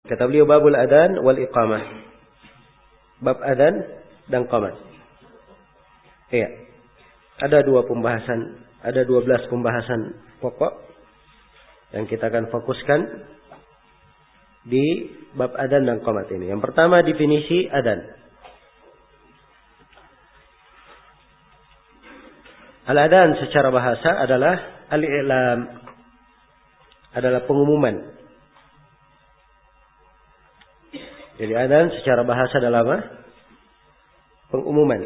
Kata beliau babul adzan wal iqamah. Bab adzan dan qamat. Iya. Ada 12 pembahasan pokok yang kita akan fokuskan di bab adzan dan qamat ini. Yang pertama definisi adzan. Al-adzan secara bahasa adalah al-i'lam, adalah pengumuman. Jadi adzan secara bahasa adalah apa? Pengumuman.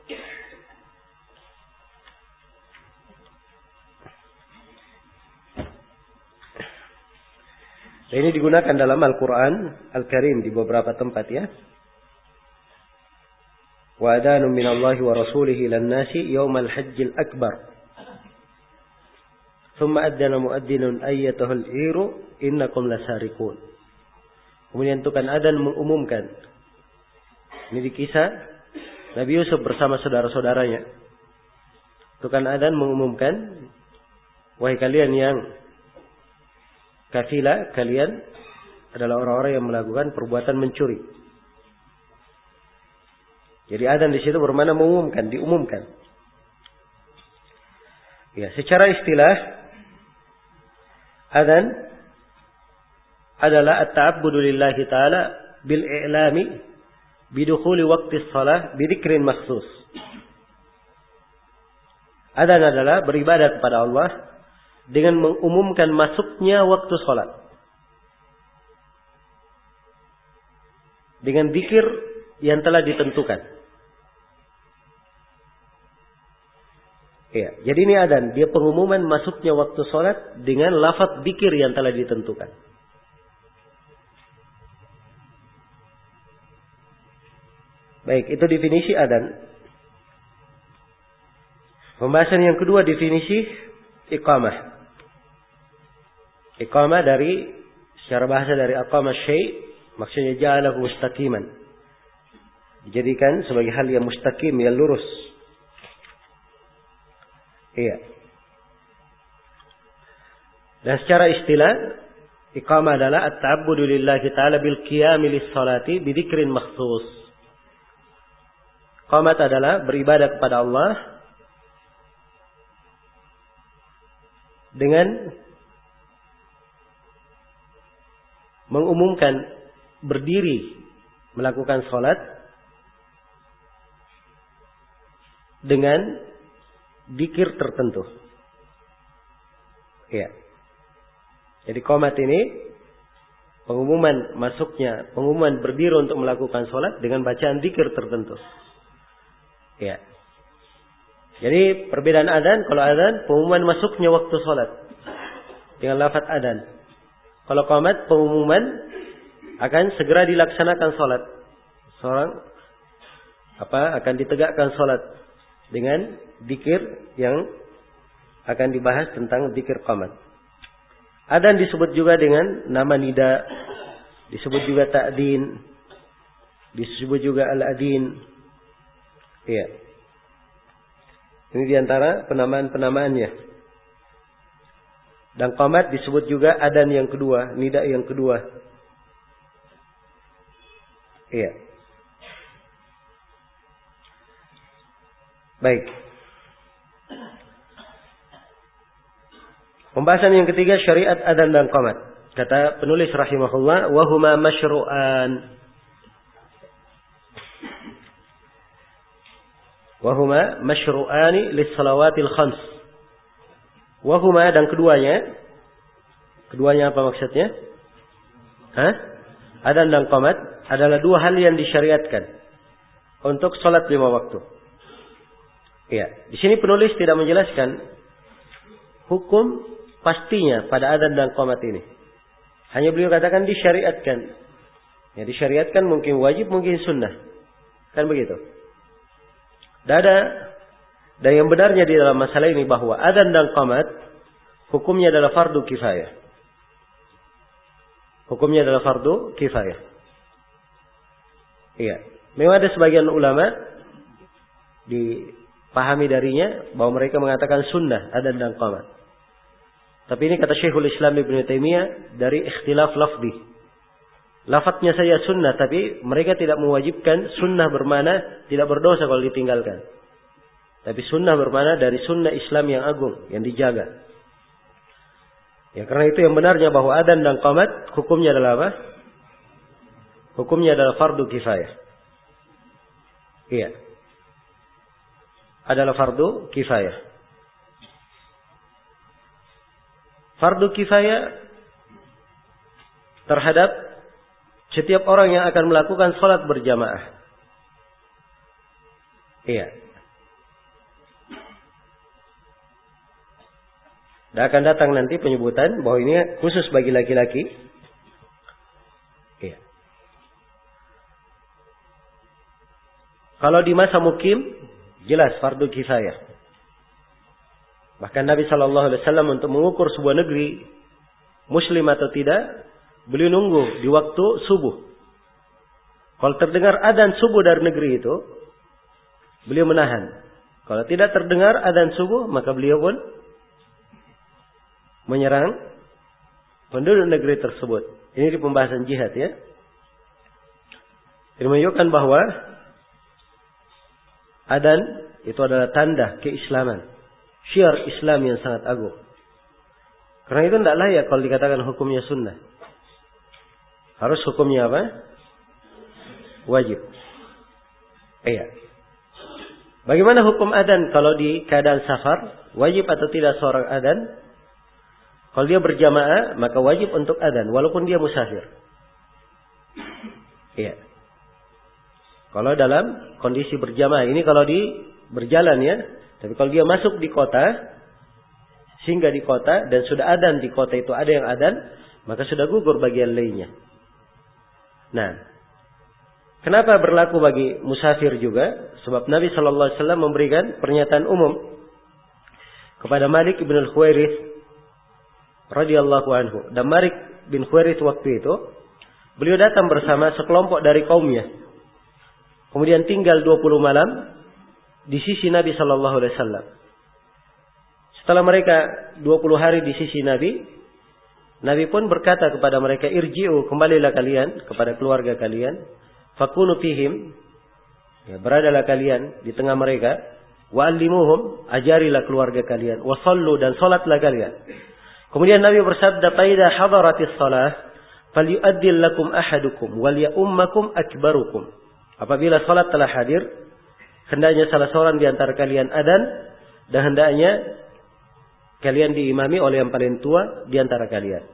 Dan ini digunakan dalam Al-Quran Al-Karim di beberapa tempat ya. Wa adanu minallahi wa rasulihi lan nasi yaumal hajjil akbar. Thumma adzana muadzzinun ayyatuhal iru innakum lasariqun. Kemudian tukang adzan mengumumkan. Ini di kisah Nabi Yusuf bersama saudara-saudaranya. Tukang adzan mengumumkan, wahai kalian yang kafilah, kalian adalah orang-orang yang melakukan perbuatan mencuri. Jadi adzan di situ bermakna mengumumkan, diumumkan. Ya, secara istilah adzan adalah at-ta'abbudu lillahi ta'ala bil i'lami bidukhuli waqti shalah bidzikrin makhsus. Adzan adalah beribadah kepada Allah dengan mengumumkan masuknya waktu salat. Dengan zikir yang telah ditentukan. Ya, jadi ini adzan, dia pengumuman masuknya waktu salat dengan lafaz zikir yang telah ditentukan. Baik, itu definisi adzan. Pembahasan yang kedua definisi iqamah. Iqamah secara bahasa dari aqama syai', maksudnya ja'alahu mustaqiman. Dijadikan sebagai hal yang mustaqim, yang lurus. Iya. Dan secara istilah iqamah adalah at-ta'abbudu lillahi ta'ala bil qiyami lis-salati bi dzikrin makhsus. Qamat adalah beribadah kepada Allah dengan mengumumkan berdiri melakukan salat dengan zikir tertentu. Ya. Jadi qamat ini pengumuman berdiri untuk melakukan salat dengan bacaan zikir tertentu. Ya. Jadi perbedaan adzan, kalau adzan pengumuman masuknya waktu salat dengan lafaz adzan. Kalau qamat pengumuman akan segera dilaksanakan salat. Seorang akan ditegakkan salat dengan zikir yang akan dibahas tentang zikir qamat. Adzan disebut juga dengan nama nida, disebut juga ta'din, disebut juga al-adin. Iya. Ini diantara penamaan-penamaannya. Dan qamat disebut juga adzan yang kedua, nida yang kedua. Iya. Baik. Pembahasan yang ketiga syariat adzan dan qamat. Kata penulis rahimahullah, wa huma masyru'an. Wahuma masyru'ani lis-salawatil khams. Wahuma dan keduanya apa maksudnya? Adzan dan qamat adalah dua hal yang disyariatkan untuk salat 5 waktu. Iya, di sini penulis tidak menjelaskan hukum pastinya pada adzan dan qamat ini. Hanya beliau katakan disyariatkan. Ya, disyariatkan mungkin wajib, mungkin sunnah. Kan begitu. Dan yang benarnya di dalam masalah ini bahwa adzan dan qamat hukumnya adalah fardu kifayah. Hukumnya adalah fardu kifayah. Iya. Memang ada sebagian ulama dipahami darinya bahwa mereka mengatakan sunnah adzan dan qamat. Tapi ini kata Syekhul Islam Ibnu Taimiyah dari ikhtilaf lafzi. lafadznya saja sunnah, tapi mereka tidak mewajibkan sunnah bermakna tidak berdosa kalau ditinggalkan. Tapi sunnah bermakna dari sunnah Islam yang agung, yang dijaga. Ya, karena itu yang benarnya bahwa adzan dan qamat hukumnya adalah apa? Hukumnya adalah fardu kifayah. Iya. Adalah fardu kifayah. Fardu kifayah terhadap setiap orang yang akan melakukan sholat berjamaah. Iya. Dan akan datang nanti penyebutan bahwa ini khusus bagi laki-laki. Iya. Kalau di masa mukim, jelas fardu kifayah. Bahkan Nabi SAW untuk mengukur sebuah negeri muslim atau tidak, beliau nunggu di waktu subuh. Kalau terdengar adzan subuh dari negeri itu, beliau menahan. Kalau tidak terdengar adzan subuh, maka beliau pun menyerang penduduk negeri tersebut. Ini di pembahasan jihad ya. Ini menunjukkan bahwa adzan itu adalah tanda keislaman, syiar Islam yang sangat agung. Karena itu tidak layak kalau dikatakan hukumnya sunnah. Harus hukumnya apa? Wajib. Iya. Bagaimana hukum adzan kalau di keadaan safar? Wajib atau tidak seorang adzan? Kalau dia berjamaah, maka wajib untuk adzan walaupun dia musafir. Iya. Kalau dalam kondisi berjamaah, ini kalau di berjalan ya. Tapi kalau dia masuk di kota, singgah di kota dan sudah adzan di kota itu ada yang adzan, maka sudah gugur bagian lainnya. Nah, kenapa berlaku bagi musafir juga? Sebab Nabi SAW memberikan pernyataan umum kepada Malik bin Al-Khuwairith radhiyallahu anhu. Dan Malik bin Khuwairith waktu itu, beliau datang bersama sekelompok dari kaumnya. Kemudian tinggal 20 malam di sisi Nabi SAW. Setelah mereka 20 hari di sisi Nabi, Nabi pun berkata kepada mereka, irji'u, kembalilah kalian kepada keluarga kalian. Fakunu fihim, ya, beradalah kalian di tengah mereka. Wa'allimuhum, ajarilah keluarga kalian. Wa sallu, dan salatlah kalian. Kemudian Nabi bersabda, faida hadaratis salah, falyu'addil lakum ahadukum, wal ya'ummakum akbarukum. Apabila salat telah hadir, hendaknya salah seorang di antara kalian adzan, dan hendaknya kalian diimami oleh yang paling tua di antara kalian.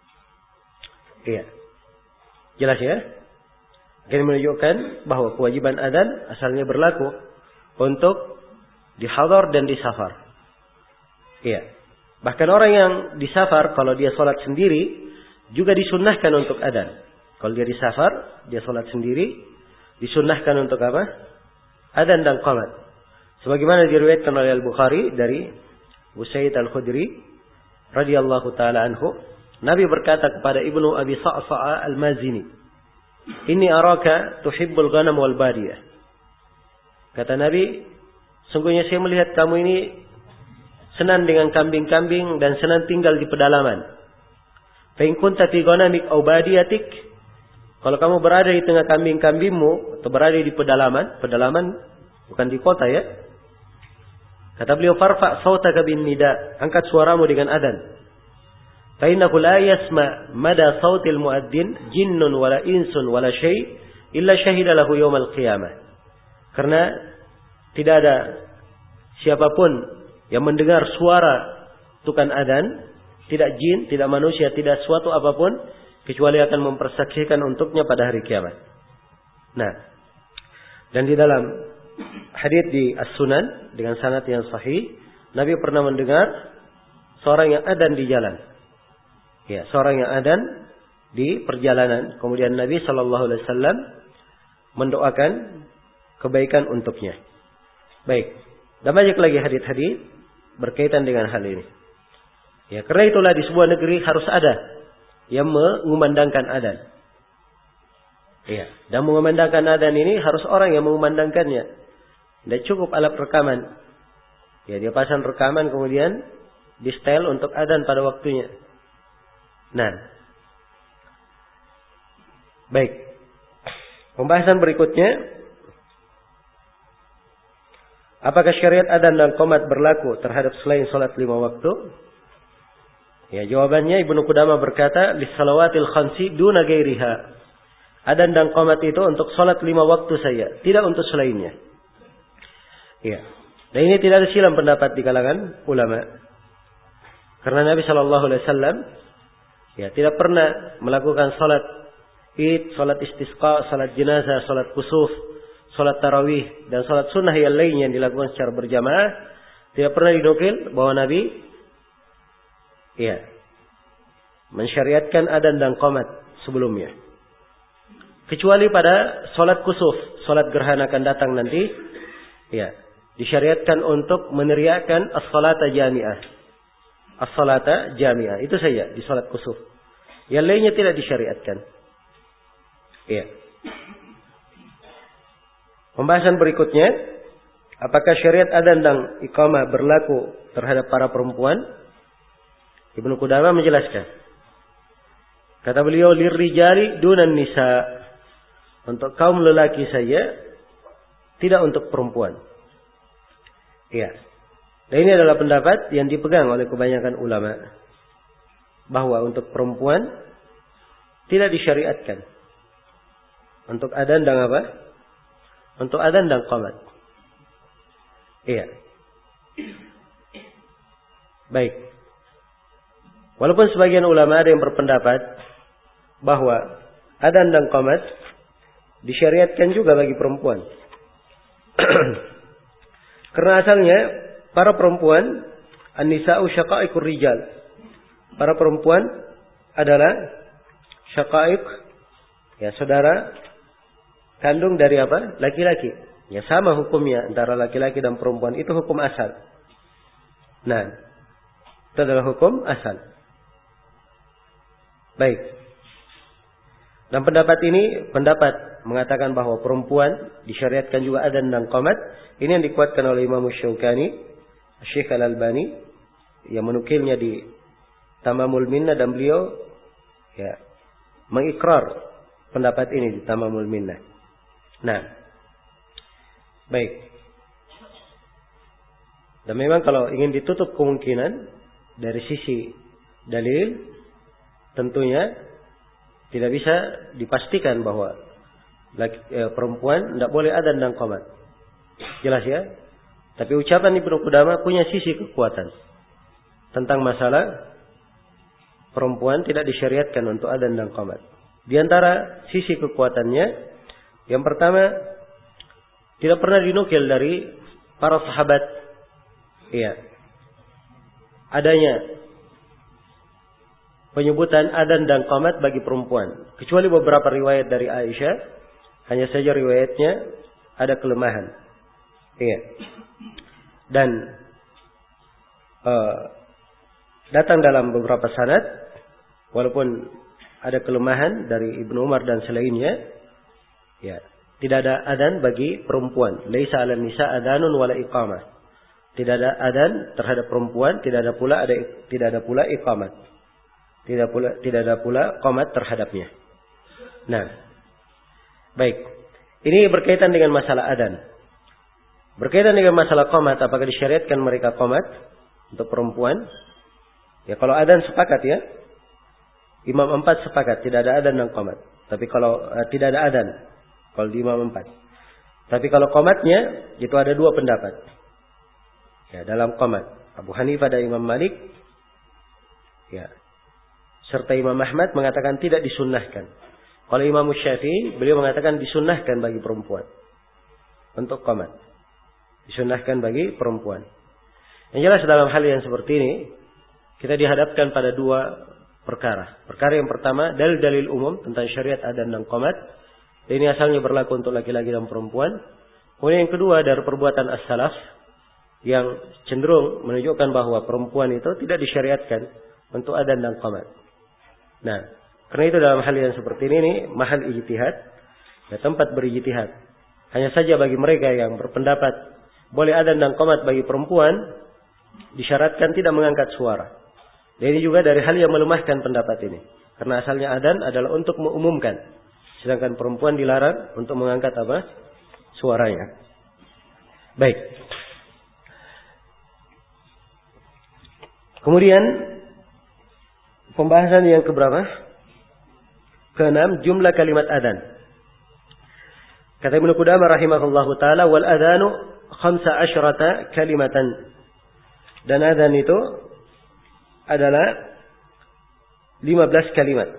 Iya. Jelas ya? Ini menunjukkan bahwa kewajiban adzan asalnya berlaku untuk di hadar dan di safar. Iya. Bahkan orang yang di safar, kalau dia sholat sendiri, juga disunnahkan untuk adzan. Kalau dia di safar, dia sholat sendiri, disunnahkan untuk apa? Adzan dan qamat. Sebagaimana diriwayatkan oleh Al-Bukhari dari Usaid Al-Khudri radhiyallahu taala anhu, Nabi berkata kepada Ibnu Abi Sa'sa'a Al-Mazini, "Inni araka tuhibbul ghanam wal badiyah." Kata Nabi, sungguhnya saya melihat kamu ini senang dengan kambing-kambing dan senang tinggal di pedalaman. Fa in kunta fi ghanamik aw badiyatik, kalau kamu berada di tengah kambing-kambingmu atau berada di pedalaman bukan di kota ya. Kata beliau, farfa sautaka bin nida, angkat suaramu dengan adzan. Fa innahu la yasma mada sautil muadzin jinnun wala insun wala syai' illa syahida lahu yaumal qiyamah. Karena tidak ada siapapun yang mendengar suara tukang adzan, tidak jin, tidak manusia, tidak suatu apapun, kecuali akan mempersaksikan untuknya pada hari kiamat. Nah, dan di dalam hadits di As-Sunan dengan sanad yang sahih, Nabi pernah mendengar seorang yang adzan di jalan. Ya, seorang yang adzan di perjalanan. Kemudian Nabi SAW mendoakan kebaikan untuknya. Baik. Dan banyak lagi hadits-hadits berkaitan dengan hal ini. Ya, karena itulah di sebuah negeri harus ada yang mengumandangkan adzan. Ya, dan mengumandangkan adzan ini harus orang yang mengumandangkannya. Tidak cukup alat rekaman. Ya, dia pasang rekaman kemudian di setel untuk adzan pada waktunya. Nah, Baik. Pembahasan berikutnya, apakah syariat adzan dan qomat berlaku terhadap selain salat 5 waktu? Ya, jawabannya Ibnu Qudamah berkata, "Lis-salawatil khamsi duna ghairiha." Adzan dan qomat itu untuk salat 5 waktu saja, tidak untuk selainnya. Ya. Dan ini tidak ada silang pendapat di kalangan ulama. Karena Nabi sallallahu alaihi wasallam ya tidak pernah melakukan salat Id, salat istisqa, salat jenazah, salat kusuf, salat tarawih dan salat sunnah yang lainnya yang dilakukan secara berjamaah. Tidak pernah dinukil bahwa Nabi ya mensyariatkan adzan dan qomat sebelumnya. Kecuali pada salat kusuf, salat gerhana akan datang nanti, ya, disyariatkan untuk meneriakkan as-salata jami'ah. As-salata jami'ah, itu saja di salat kusuf. Yang lainnya tidak disyariatkan. Ya. Pembahasan berikutnya, apakah syariat adzan dan iqamah berlaku terhadap para perempuan? Ibnu Qudamah menjelaskan. Kata beliau, lirrijali dunan nisa. Untuk kaum lelaki saja, tidak untuk perempuan. Ya. Dan ini adalah pendapat yang dipegang oleh kebanyakan ulama. Bahwa untuk perempuan tidak disyariatkan. Untuk adzan dan apa? Untuk adzan dan qomat. Iya. Baik. Walaupun sebagian ulama ada yang berpendapat bahwa adzan dan qomat disyariatkan juga bagi perempuan. Karena asalnya para perempuan an-nisa'u syaqa'iqur rijal. Para perempuan adalah syaqa'iq, ya saudara kandung dari apa? Laki-laki. Ya sama hukumnya antara laki-laki dan perempuan, itu hukum asal. Nah, itu adalah hukum asal. Baik. Dan pendapat ini pendapat mengatakan bahwa perempuan disyariatkan juga adzan dan qomat. Ini yang dikuatkan oleh Imam Syaukani, Syekh Al-Albani yang menukilnya di Tamamul Minnah, dan beliau ya mengikrar pendapat ini di Tamamul Minnah. Nah, baik. Dan memang kalau ingin ditutup kemungkinan dari sisi dalil, tentunya tidak bisa dipastikan bahwa perempuan tidak boleh adzan dan qomat. Jelas ya? Tapi ucapan Ibnu Qudamah punya sisi kekuatan tentang masalah perempuan tidak disyariatkan untuk adzan dan qomat. Di antara sisi kekuatannya, yang pertama, tidak pernah dinukil dari para sahabat, ya, adanya penyebutan adzan dan qomat bagi perempuan, kecuali beberapa riwayat dari Aisyah. Hanya saja riwayatnya ada kelemahan. Iya. Dan datang dalam beberapa sanad, walaupun ada kelemahan dari Ibnu Umar dan selainnya, ya, tidak ada adzan bagi perempuan. Laisa 'alan nisa adzanun wala iqamah. Tidak ada adzan terhadap perempuan, tidak ada pula iqamat. Tidak ada pula qomat terhadapnya. Nah, baik. Ini berkaitan dengan masalah adzan. Berkaitan dengan masalah qomat, apakah disyariatkan mereka qomat untuk perempuan? Ya, kalau adzan sepakat ya. Imam 4 sepakat tidak ada adzan dan qomat. Tapi kalau tidak ada adzan, kalau di Imam 4. Tapi kalau qomatnya itu ada dua pendapat. Ya, dalam qomat, Abu Hanifah dan Imam Malik, ya, serta Imam Ahmad mengatakan tidak disunnahkan. Kalau Imam Syafi'i, beliau mengatakan disunnahkan bagi perempuan untuk qomat. Disunnahkan bagi perempuan. Yang jelas dalam hal yang seperti ini, kita dihadapkan pada dua perkara. Perkara yang pertama, dalil-dalil umum tentang syariat adzan dan qomat. Ini asalnya berlaku untuk laki-laki dan perempuan. Kemudian yang kedua, dari perbuatan as-salaf yang cenderung menunjukkan bahwa perempuan itu tidak disyariatkan untuk adzan dan qomat. Nah, karena itu dalam hal yang seperti ini mahal ijtihad, ya, tempat berijtihad. Hanya saja bagi mereka yang berpendapat boleh adzan dan qomat bagi perempuan, disyaratkan tidak mengangkat suara. Dan ini juga dari hal yang melemahkan pendapat ini. Karena asalnya adzan adalah untuk mengumumkan. Sedangkan perempuan dilarang untuk mengangkat apa? Suaranya. Baik. Kemudian pembahasan yang keberapa? Keenam, jumlah kalimat adzan. Kata Ibnu Qudamah rahimahullahu taala, wal adzanu 15 kalimatan. Dan adzan itu adalah 15 kalimat.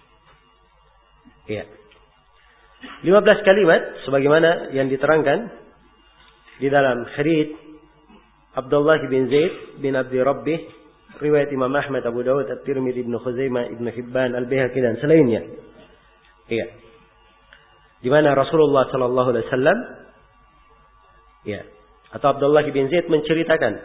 Iya. 15 kalimat sebagaimana yang diterangkan di dalam hadits Abdullah bin Zaid bin Abdi Rabbih, riwayat Imam Ahmad, Abu Dawud, At-Tirmidzi, Ibnu Khuzaimah, Ibnu Hibban, Al-Baihaqi dan selainnya. Iya. Di mana Rasulullah sallallahu alaihi wasallam ya, atau Abdullah bin Zaid menceritakan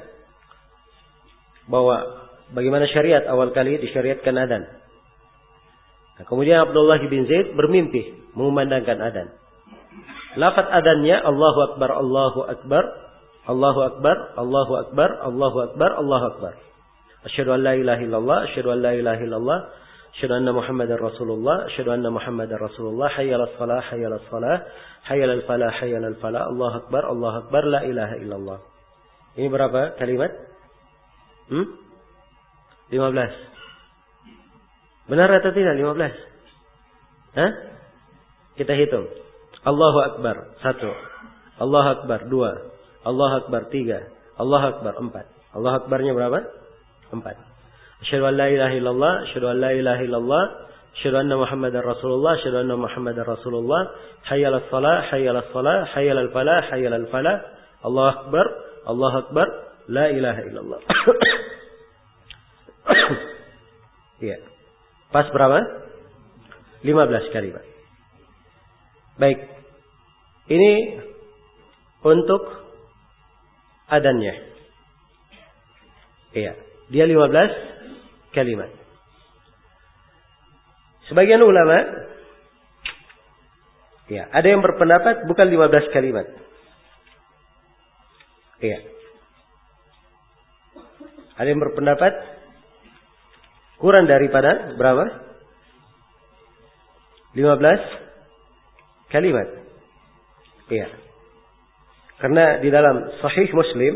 bahwa bagaimana syariat awal kali disyariatkan adzan. Nah, kemudian Abdullah bin Zaid bermimpi mengumandangkan adzan. Lafaz adzannya Allahu Akbar, Allahu Akbar, Allahu Akbar, Allahu Akbar, Allahu Akbar, Allahu Akbar. Asyhadu an la ilaha illallah, asyhadu an la ilaha illallah, asyhadu anna Muhammadar Rasulullah, asyhadu anna Muhammadar Rasulullah, hayya 'alas shalah, hayya 'alas shalah, hayya 'alal falah, hayya 'alal falah, Allahu Akbar, Allahu Akbar, la ilaha illallah. Ini berapa kalimat? 15. Benar atau tidak 15? Hah? Kita hitung. Allahu Akbar 1, Allahu Akbar 2, Allahu Akbar 3, Allahu Akbar 4. Allahu Akbarnya berapa? 4. Asyhadu an la ilaha illallah, asyhadu an la ilaha illallah, asyhadu anna Muhammadar Rasulullah, asyhadu anna Muhammadar Rasulullah, hayya 'alas shalah, hayya 'alas shalah, hayya 'alal falah, hayya 'alal falah, Allahu Akbar, Allahu Akbar, la ilaha illallah. Iya. Pas berapa? 15 kalimat. Baik. Ini untuk adzannya. Iya. Dia 15 kalimat. Sebagian ulama, ya, ada yang berpendapat bukan 15 kalimat. Iya. Ada yang berpendapat kurang daripada berapa? 15 kalimat. Iya. Karena di dalam Sahih Muslim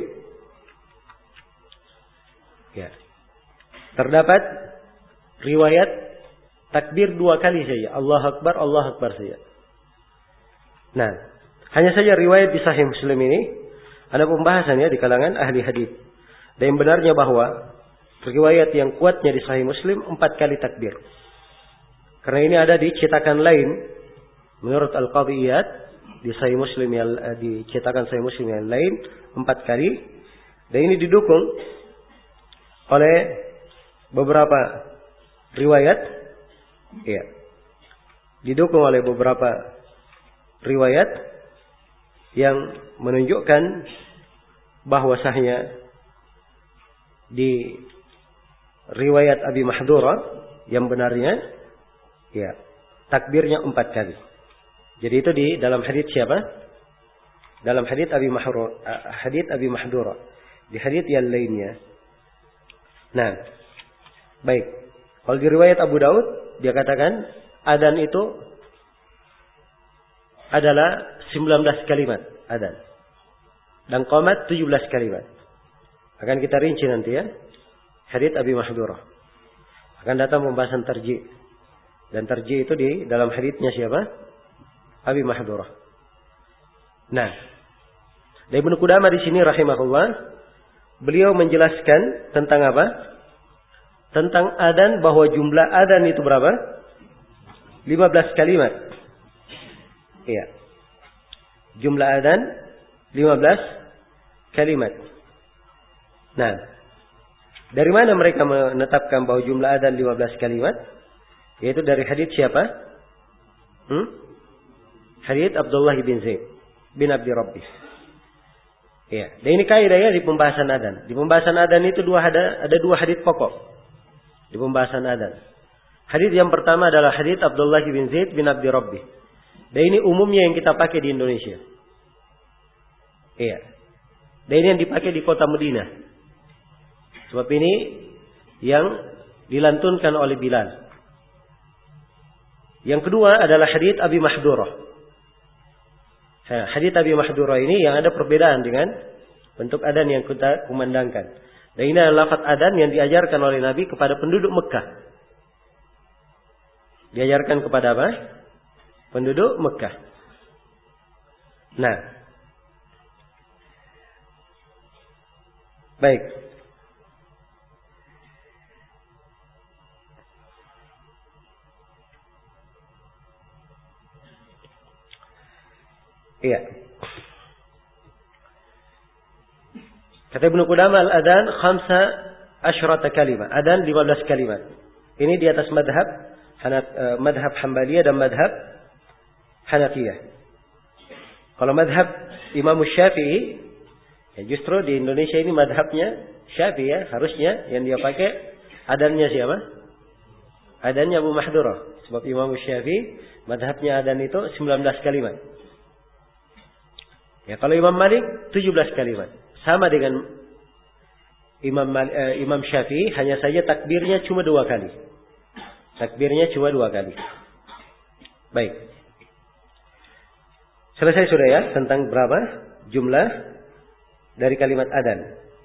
ya, terdapat riwayat takbir 2 kali saja. Allahu Akbar, Allahu Akbar saja. Nah, hanya saja riwayat di Sahih Muslim ini ada pembahasannya di kalangan ahli hadis. Dan yang benarnya bahwa riwayat yang kuatnya di Sahih Muslim 4 kali takbir. Karena ini ada di cetakan lain menurut Al-Qadhi Iyad di Sahih Muslim yang di cetakan Sahih Muslim yang lain 4 kali. Dan ini didukung oleh beberapa riwayat, ya, didukung oleh beberapa riwayat yang menunjukkan bahwasanya di riwayat Abi Mahdura yang benarnya, ya, takbirnya 4 kali. Jadi itu di dalam hadits siapa? Dalam hadits Abi Mahdura. Di hadits yang lainnya. Nah, baik. Kalau di riwayat Abu Daud, dia katakan adzan itu adalah 19 kalimat adzan. Dan qomat 17 kalimat. Akan kita rinci nanti ya. Hadits Abi Mahdura. Akan datang pembahasan tarjih. Dan tarjih itu di dalam haditsnya siapa? Abi Mahdura. Nah, dari Ibnu Qudamah di sini rahimahullah, beliau menjelaskan tentang apa? Tentang adzan, bahwa jumlah adzan itu berapa? 15 kalimat. Iya. Jumlah adzan 15 kalimat. Nah, dari mana mereka menetapkan bahwa jumlah adzan 15 kalimat? Yaitu dari hadits siapa? Hadits Abdullah bin Zaid bin Abdi Rabbih. Ya, dan ini kaidahnya di pembahasan adzan. Di pembahasan adzan itu ada 2 hadits pokok. Di pembahasan adzan. Hadits yang pertama adalah hadits Abdullah bin Zaid bin Abdi Rabbih. Dan ini umumnya yang kita pakai di Indonesia. Iya. Dan ini yang dipakai di kota Madinah. Sebab ini yang dilantunkan oleh Bilal. Yang kedua adalah hadits Abi Mahdurah. Hadits Abi Mahdurah ini yang ada perbedaan dengan bentuk adzan yang kita kumandangkan. Dan ini adalah lafaz adzan yang diajarkan oleh Nabi kepada penduduk Mekah. Diajarkan kepada apa? Penduduk Mekah. Nah, baik. Iya. Kata Ibnu Qudamah al-adzan 15 kalimat. Adzan 15 kalimat. Ini di atas madhab Hanbaliyah dan madhab Hanafiyah. Kalau madhab Imam Syafi'i, ya justru di Indonesia ini madhabnya Syafi'i ya, harusnya yang dia pakai adzannya siapa? Adzannya Abu Mahdurah. Sebab Imam Syafi'i madhabnya adzan itu 19 kalimat. Ya, kalau Imam Malik 17 kalimat. Sama dengan Imam Syafi'i, hanya saja takbirnya cuma 2 kali. Takbirnya cuma 2 kali. Baik. Selesai sudah ya tentang berapa jumlah dari kalimat adzan.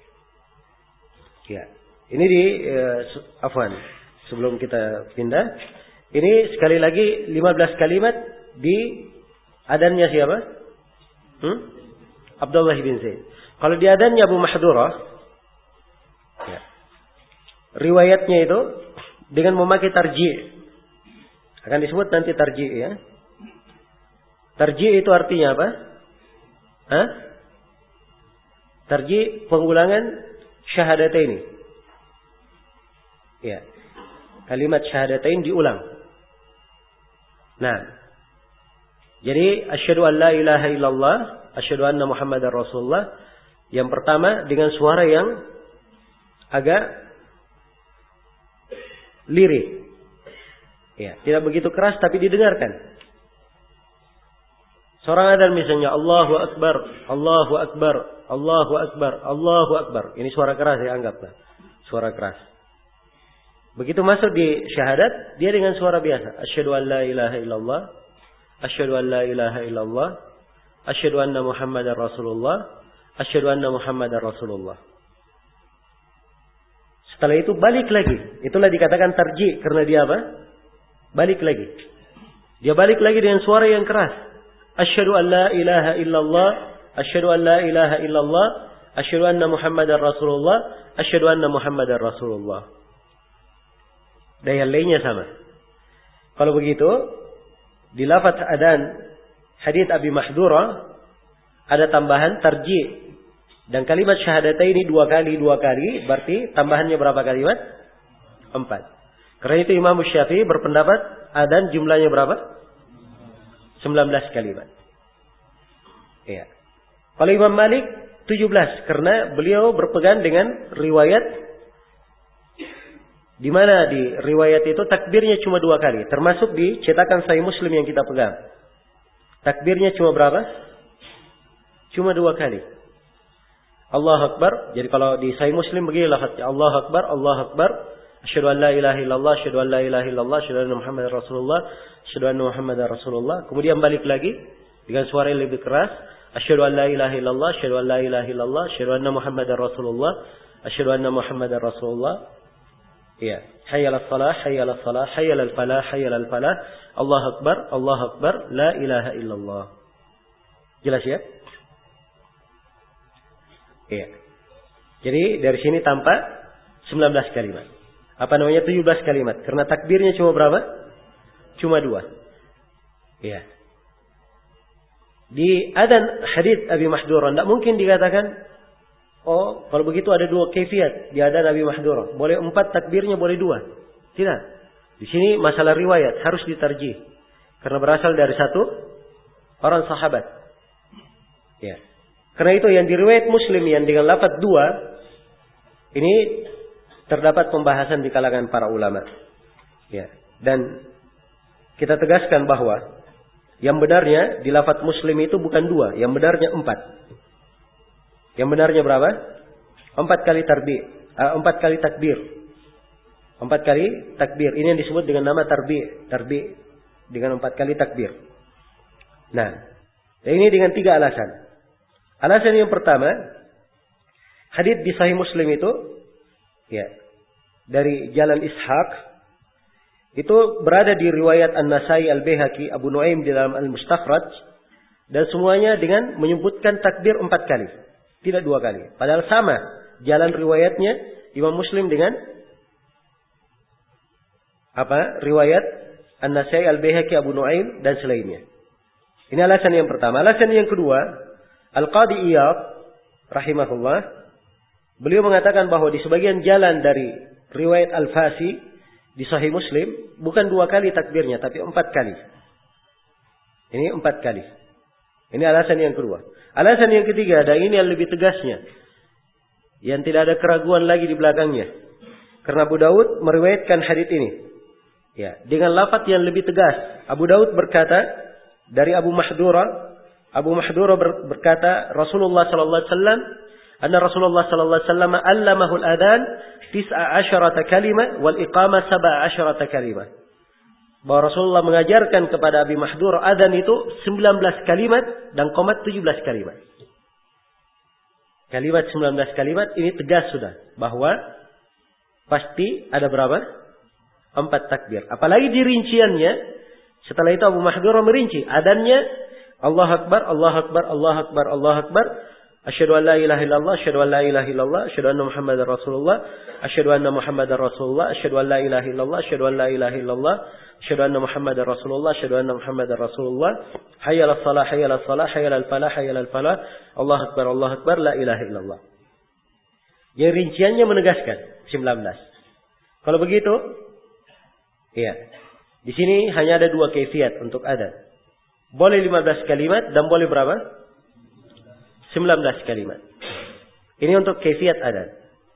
Ya. Ini afwan, sebelum kita pindah, ini sekali lagi 15 kalimat di adzannya siapa? Abdullah bin Zaid. Kalau di adzannya Abu Mahdurah, ya, riwayatnya itu dengan memakai tarji'. Akan disebut nanti tarji' ya. Tarji' itu artinya apa? Tarji' pengulangan syahadatain. Ya. Kalimat syahadatain diulang. Nah. Jadi asyhadu an la ilaha illallah, asyhadu anna Muhammadar Rasulullah. Yang pertama dengan suara yang agak lirik. Ya, tidak begitu keras tapi didengarkan. Seorang adzan misalnya Allahu Akbar, Allahu Akbar, Allahu Akbar, Allahu Akbar. Ini suara keras ya, anggaplah. Suara keras. Begitu masuk di syahadat, dia dengan suara biasa. Asyhadu an la ilaha illallah, asyhadu an la ilaha illallah, asyhadu anna Muhammadar Rasulullah, asyhadu anna Muhammadar Rasulullah. Setelah itu balik lagi. Itulah dikatakan tarji' karena dia apa? Balik lagi. Dia balik lagi dengan suara yang keras. Asyhadu an la ilaha illallah, asyhadu an la ilaha illallah, asyhadu anna Muhammadar Rasulullah, asyhadu anna Muhammadar Rasulullah. Dan yang lainnya sama. Kalau begitu, di lafaz adzan hadits Abi Mahdurah ada tambahan tarji'. Dan kalimat syahadatain ini 2 kali, berarti tambahannya berapa kalimat? 4. Karena itu Imam Syafi'i berpendapat adzan jumlahnya berapa? 19 kalimat. Iya. Kalau Imam Malik 17 karena beliau berpegang dengan riwayat di mana di riwayat itu takbirnya cuma 2 kali, termasuk di cetakan Sahih Muslim yang kita pegang. Takbirnya cuma berapa? Cuma 2 kali. Allahu Akbar. Jadi kalau di Sahih Muslim begini lafaznya Allahu Akbar, Allahu Akbar. Asyhadu an la ilaha illallah, asyhadu an la ilaha illallah, asyhadu anna Muhammadar Rasulullah, asyhadu anna Muhammadar Rasulullah. Kemudian balik lagi dengan suara yang lebih keras. Asyhadu an la ilaha illallah, asyhadu an la ilaha illallah, asyhadu anna Muhammadar Rasulullah, asyhadu anna Muhammadar Rasulullah. Iya. Hayya 'alas shalah, hayya 'alas shalah, hayya 'alal falah, hayya 'alal falah. Allahu Akbar, Allahu Akbar, la ilaha illallah. Jelas ya? Iya. Jadi dari sini tampak 19 kalimat. Apa namanya 17 kalimat? Karena takbirnya cuma berapa? Cuma 2. Iya. Di adzan hadits Abi Mahdurah tidak mungkin dikatakan, oh kalau begitu ada 2 kaifiat di adzan Abi Mahdurah. Boleh 4 takbirnya, boleh 2. Tidak. Di sini masalah riwayat harus ditarjih. Karena berasal dari satu orang sahabat. Ya. Karena itu yang diriwayat Muslim yang dengan lafaz 2 ini terdapat pembahasan di kalangan para ulama. Ya. Dan kita tegaskan bahwa yang benarnya di lafaz Muslim itu bukan 2, yang benarnya 4. Yang benarnya berapa? 4 kali takbir. 4 kali takbir. 4 kali takbir. Ini yang disebut dengan nama tarbi'. dengan 4 kali takbir. Nah, ini dengan 3 alasan. Alasan yang pertama, hadits di Sahih Muslim itu, ya, dari jalan Ishaq, itu berada di riwayat An-Nasai, Al-Baihaqi, Abu Nuaim di dalam Al-Mustakhraj, dan semuanya dengan menyebutkan takbir 4 kali, tidak 2 kali. Padahal sama jalan riwayatnya Imam Muslim dengan riwayat An-Nasai, Al-Baihaqi, Abu Nuaim dan selainnya. Ini alasan yang pertama. Alasan yang kedua, Al-Qadi Iyad rahimahullah, beliau mengatakan bahwa di sebagian jalan dari riwayat Al-Fasi di Sahih Muslim bukan 2 kali takbirnya, tapi 4 kali. Ini 4 kali. Ini alasan yang kedua. Alasan yang ketiga, dan ini yang lebih tegasnya, yang tidak ada keraguan lagi di belakangnya. Karena Abu Daud meriwayatkan hadits ini, ya, dengan lafaz yang lebih tegas. Abu Daud berkata dari Abu Mahdura. Abu Mahdura berkata, Rasulullah sallallahu alaihi wasallam, anna Rasulullah sallallahu alaihi wasallam allamahu al-adhan 19 kalimah wal iqamah 17 kalimah. Bahwa Rasulullah mengajarkan kepada Abi Mahdura adzan itu 19 kalimat dan qomat 17 kalimat. Kalimat 19 kalimat ini tegas sudah bahwa pasti ada berapa? 4 takbir. Apalagi di rinciannya, setelah itu Abu Mahdura merinci adzannya Allahu Akbar, Allahu Akbar, Allahu Akbar, Allahu Akbar. Asyhadu an la ilaha illallah, asyhadu an la ilaha illallah, asyhadu anna Muhammadar Rasulullah, asyhadu anna Muhammadar Rasulullah, asyhadu an la ilaha illallah, asyhadu an la ilaha illallah, asyhadu anna Muhammadar Rasulullah, asyhadu anna Muhammadar Rasulullah. Hayya 'alas shalah, hayya 'alas shalah, hayya 'alal falah, hayya 'alal falah. Allahu Akbar, Allahu Akbar, la ilaha illallah. Yang rinciannya menegaskan 19. Kalau begitu, iya. Di sini hanya ada 2 kaifiat untuk adzan. Boleh 15 kalimat dan boleh berapa? 19 kalimat. Ini untuk kaifiat adzan.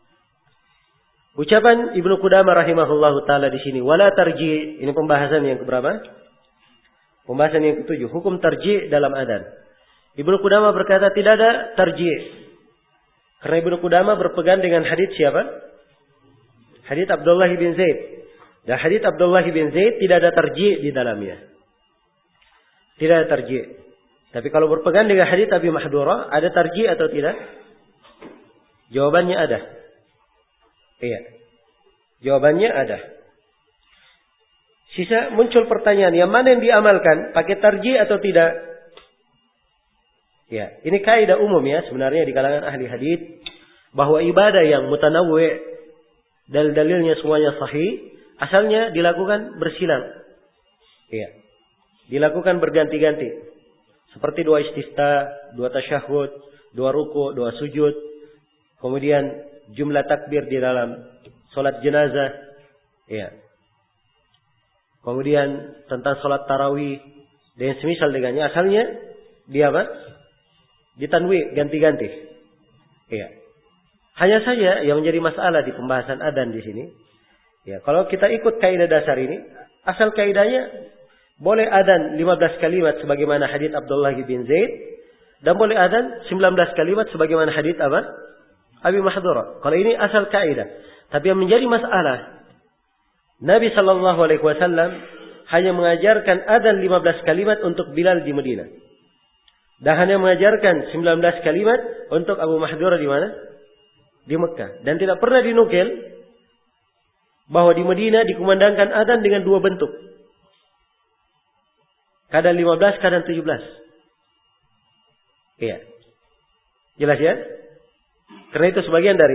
Ucapan Ibnu Qudamah rahimahullahu taala di sini, wala tarji', ini pembahasan yang keberapa? Pembahasan yang ke-7, hukum tarji' dalam adzan. Ibnu Qudamah berkata tidak ada tarji'. Karena Ibnu Qudamah berpegang dengan hadits siapa? Hadits Abdullah bin Zaid. Dan hadits Abdullah bin Zaid tidak ada tarji' di dalamnya. Tidak ada tarji'. Tapi kalau berpegang dengan hadits Abi Mahdura, ada tarji' atau tidak? Jawabannya ada. Iya. Jawabannya ada. Sisa muncul pertanyaan, yang mana yang diamalkan? Pakai tarji' atau tidak? Ya, ini kaidah umum ya sebenarnya di kalangan ahli hadits, bahwa ibadah yang mutanawwi' dalil-dalilnya semuanya sahih, asalnya dilakukan bersilang. Iya. Dilakukan berganti-ganti. Seperti 2 istifta, 2 tasyahud, 2 ruku', 2 sujud. Kemudian jumlah takbir di dalam salat jenazah. Ya. Kemudian tentang salat tarawih dan semisal dengannya, asalnya dia apa? Ditanwi, ganti-ganti. Ya. Hanya saja yang menjadi masalah di pembahasan adzan di sini, ya, kalau kita ikut kaidah dasar ini, asal kaidahnya boleh adzan 15 kalimat sebagaimana hadits Abdullah bin Zaid, dan boleh adzan 19 kalimat sebagaimana hadits apa? Abi Mahdura. Kalau ini asal kaidah. Tapi yang menjadi masalah, Nabi sallallahu alaihi wasallam hanya mengajarkan adzan 15 kalimat untuk Bilal di Madinah. Dan hanya mengajarkan 19 kalimat untuk Abu Mahdura di mana? Di Mekah. Dan tidak pernah dinukil bahwa di Madinah dikumandangkan adzan dengan 2 bentuk. Kadang 15, kadang 17. Iya. Jelas ya? Karena itu sebagian dari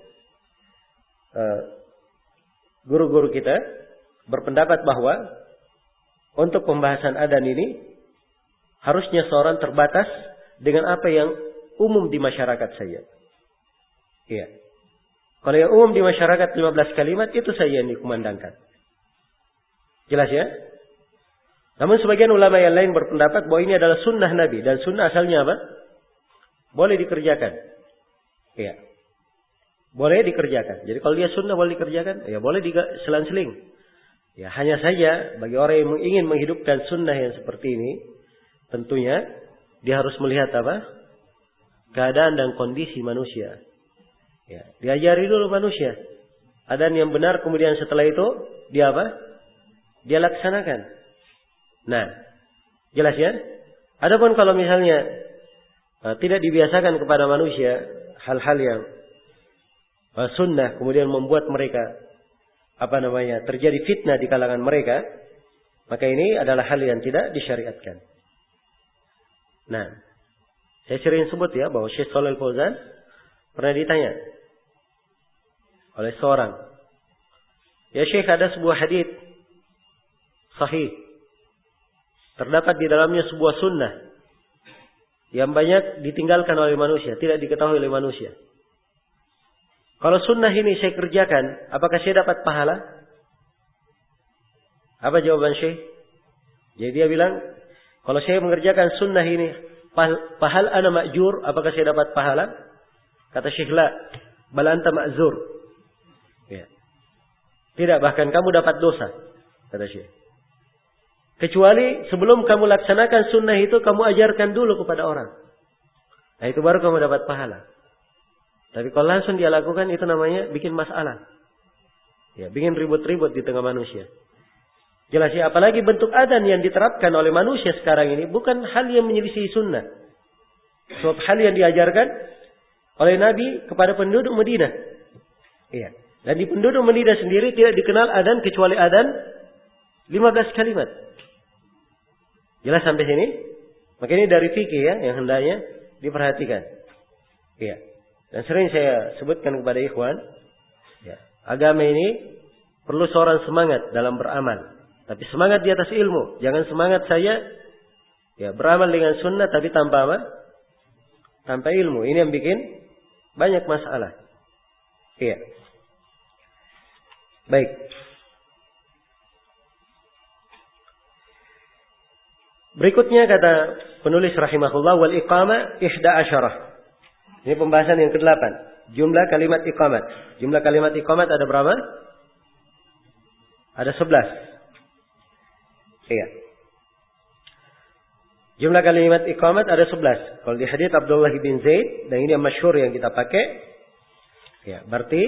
guru-guru kita berpendapat bahwa untuk pembahasan adzan ini harusnya seorang terbatas dengan apa yang umum di masyarakat saja. Iya. Kalau yang umum di masyarakat 15 kalimat itu saja yang dikumandangkan. Jelas ya? Namun sebagian ulama yang lain berpendapat bahwa ini adalah sunnah Nabi. Dan sunnah asalnya apa? Boleh dikerjakan. Iya. Boleh dikerjakan. Jadi kalau dia sunnah boleh dikerjakan, ya boleh selang-seling. Ya, hanya saja bagi orang yang ingin menghidupkan sunnah yang seperti ini, tentunya dia harus melihat apa? Keadaan dan kondisi manusia. Ya, diajari dulu manusia. Adzan yang benar, kemudian setelah itu dia apa? Dia laksanakan. Nah, jelas ya? Adapun kalau misalnya tidak dibiasakan kepada manusia hal-hal yang sunnah, kemudian membuat mereka terjadi fitnah di kalangan mereka, maka ini adalah hal yang tidak disyariatkan. Nah, saya sering sebut ya bahwa Syekh Shalal Fauzan pernah ditanya oleh seorang, ya Syekh, ada sebuah hadits sahih, terdapat di dalamnya sebuah sunnah yang banyak ditinggalkan oleh manusia, tidak diketahui oleh manusia. Kalau sunnah ini saya kerjakan, apakah saya dapat pahala? Apa jawaban Syekh? Jadi dia bilang, kalau saya mengerjakan sunnah ini, pahal ana ma'jur, apakah saya dapat pahala? Kata Syekh, la, bal anta ma'zur. Ya. Tidak, bahkan kamu dapat dosa, kata Syekh. Kecuali sebelum kamu laksanakan sunnah itu, kamu ajarkan dulu kepada orang. Nah, itu baru kamu dapat pahala. Tapi kalau langsung dia lakukan, itu namanya bikin masalah. Ya, bikin ribut-ribut di tengah manusia. Jelas ya, apalagi bentuk adzan yang diterapkan oleh manusia sekarang ini bukan hal yang menyelisih sunnah. Sebab hal yang diajarkan oleh Nabi kepada penduduk Madinah. Iya. Dan di penduduk Madinah sendiri tidak dikenal adzan kecuali adzan 15 kalimat. Jelas sampai sini? Maka ini dari fikih ya yang hendaknya diperhatikan. Iya. Dan sering saya sebutkan kepada ikhwan, ya, agama ini perlu seorang semangat dalam beramal. Tapi semangat di atas ilmu. Jangan semangat saya ya beramal dengan sunnah tapi tanpa apa? Tanpa ilmu. Ini yang bikin banyak masalah. Iya. Baik. Berikutnya kata penulis rahimahullah, wal iqamah 11. Ini pembahasan yang ke-8. Jumlah kalimat iqamat. Jumlah kalimat iqamat ada berapa? Ada 11. Iya. Jumlah kalimat iqamat ada 11. Kalau di hadits Abdullah bin Zaid, dan ini yang masyhur yang kita pakai, ya, berarti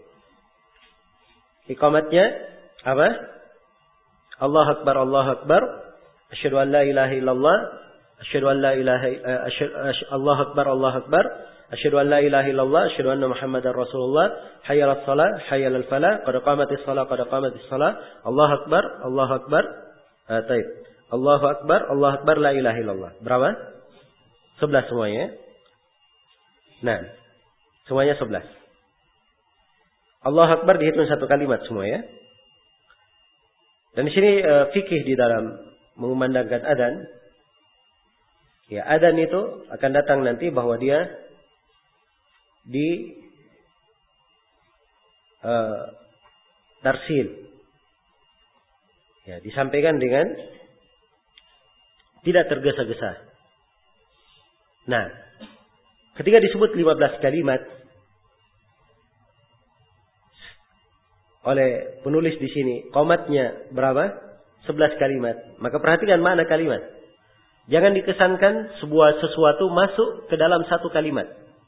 iqamatnya apa? Allahu Akbar, Allahu Akbar. Asyhadu an la ilaha illallah. Asyhadu an la ilaha Allahu Akbar, Allahu Akbar. Asyhadu an la ilaha illallah, asyhadu anna Muhammadar Rasulullah, hayya 'alas shalah, hayya 'alal falah, qad qamatis shalah, qad qamatis shalah, Allahu Akbar, Allahu Akbar. Taib. Allahu Akbar, Allahu Akbar, la ilaha illallah. Berapa? 11 semuanya. Nah, semuanya 11. Allahu Akbar dihitung satu kalimat semua ya. Dan di sini fikih di dalam mengumandangkan adzan. Ya, adzan itu akan datang nanti bahwa dia di tarsil. Ya, disampaikan dengan tidak tergesa-gesa. Nah, ketika disebut 15 kalimat oleh penulis di sini, qomatnya berapa? 11 kalimat. Maka perhatikan makna kalimat. Jangan dikesankan sesuatu masuk ke dalam satu kalimat.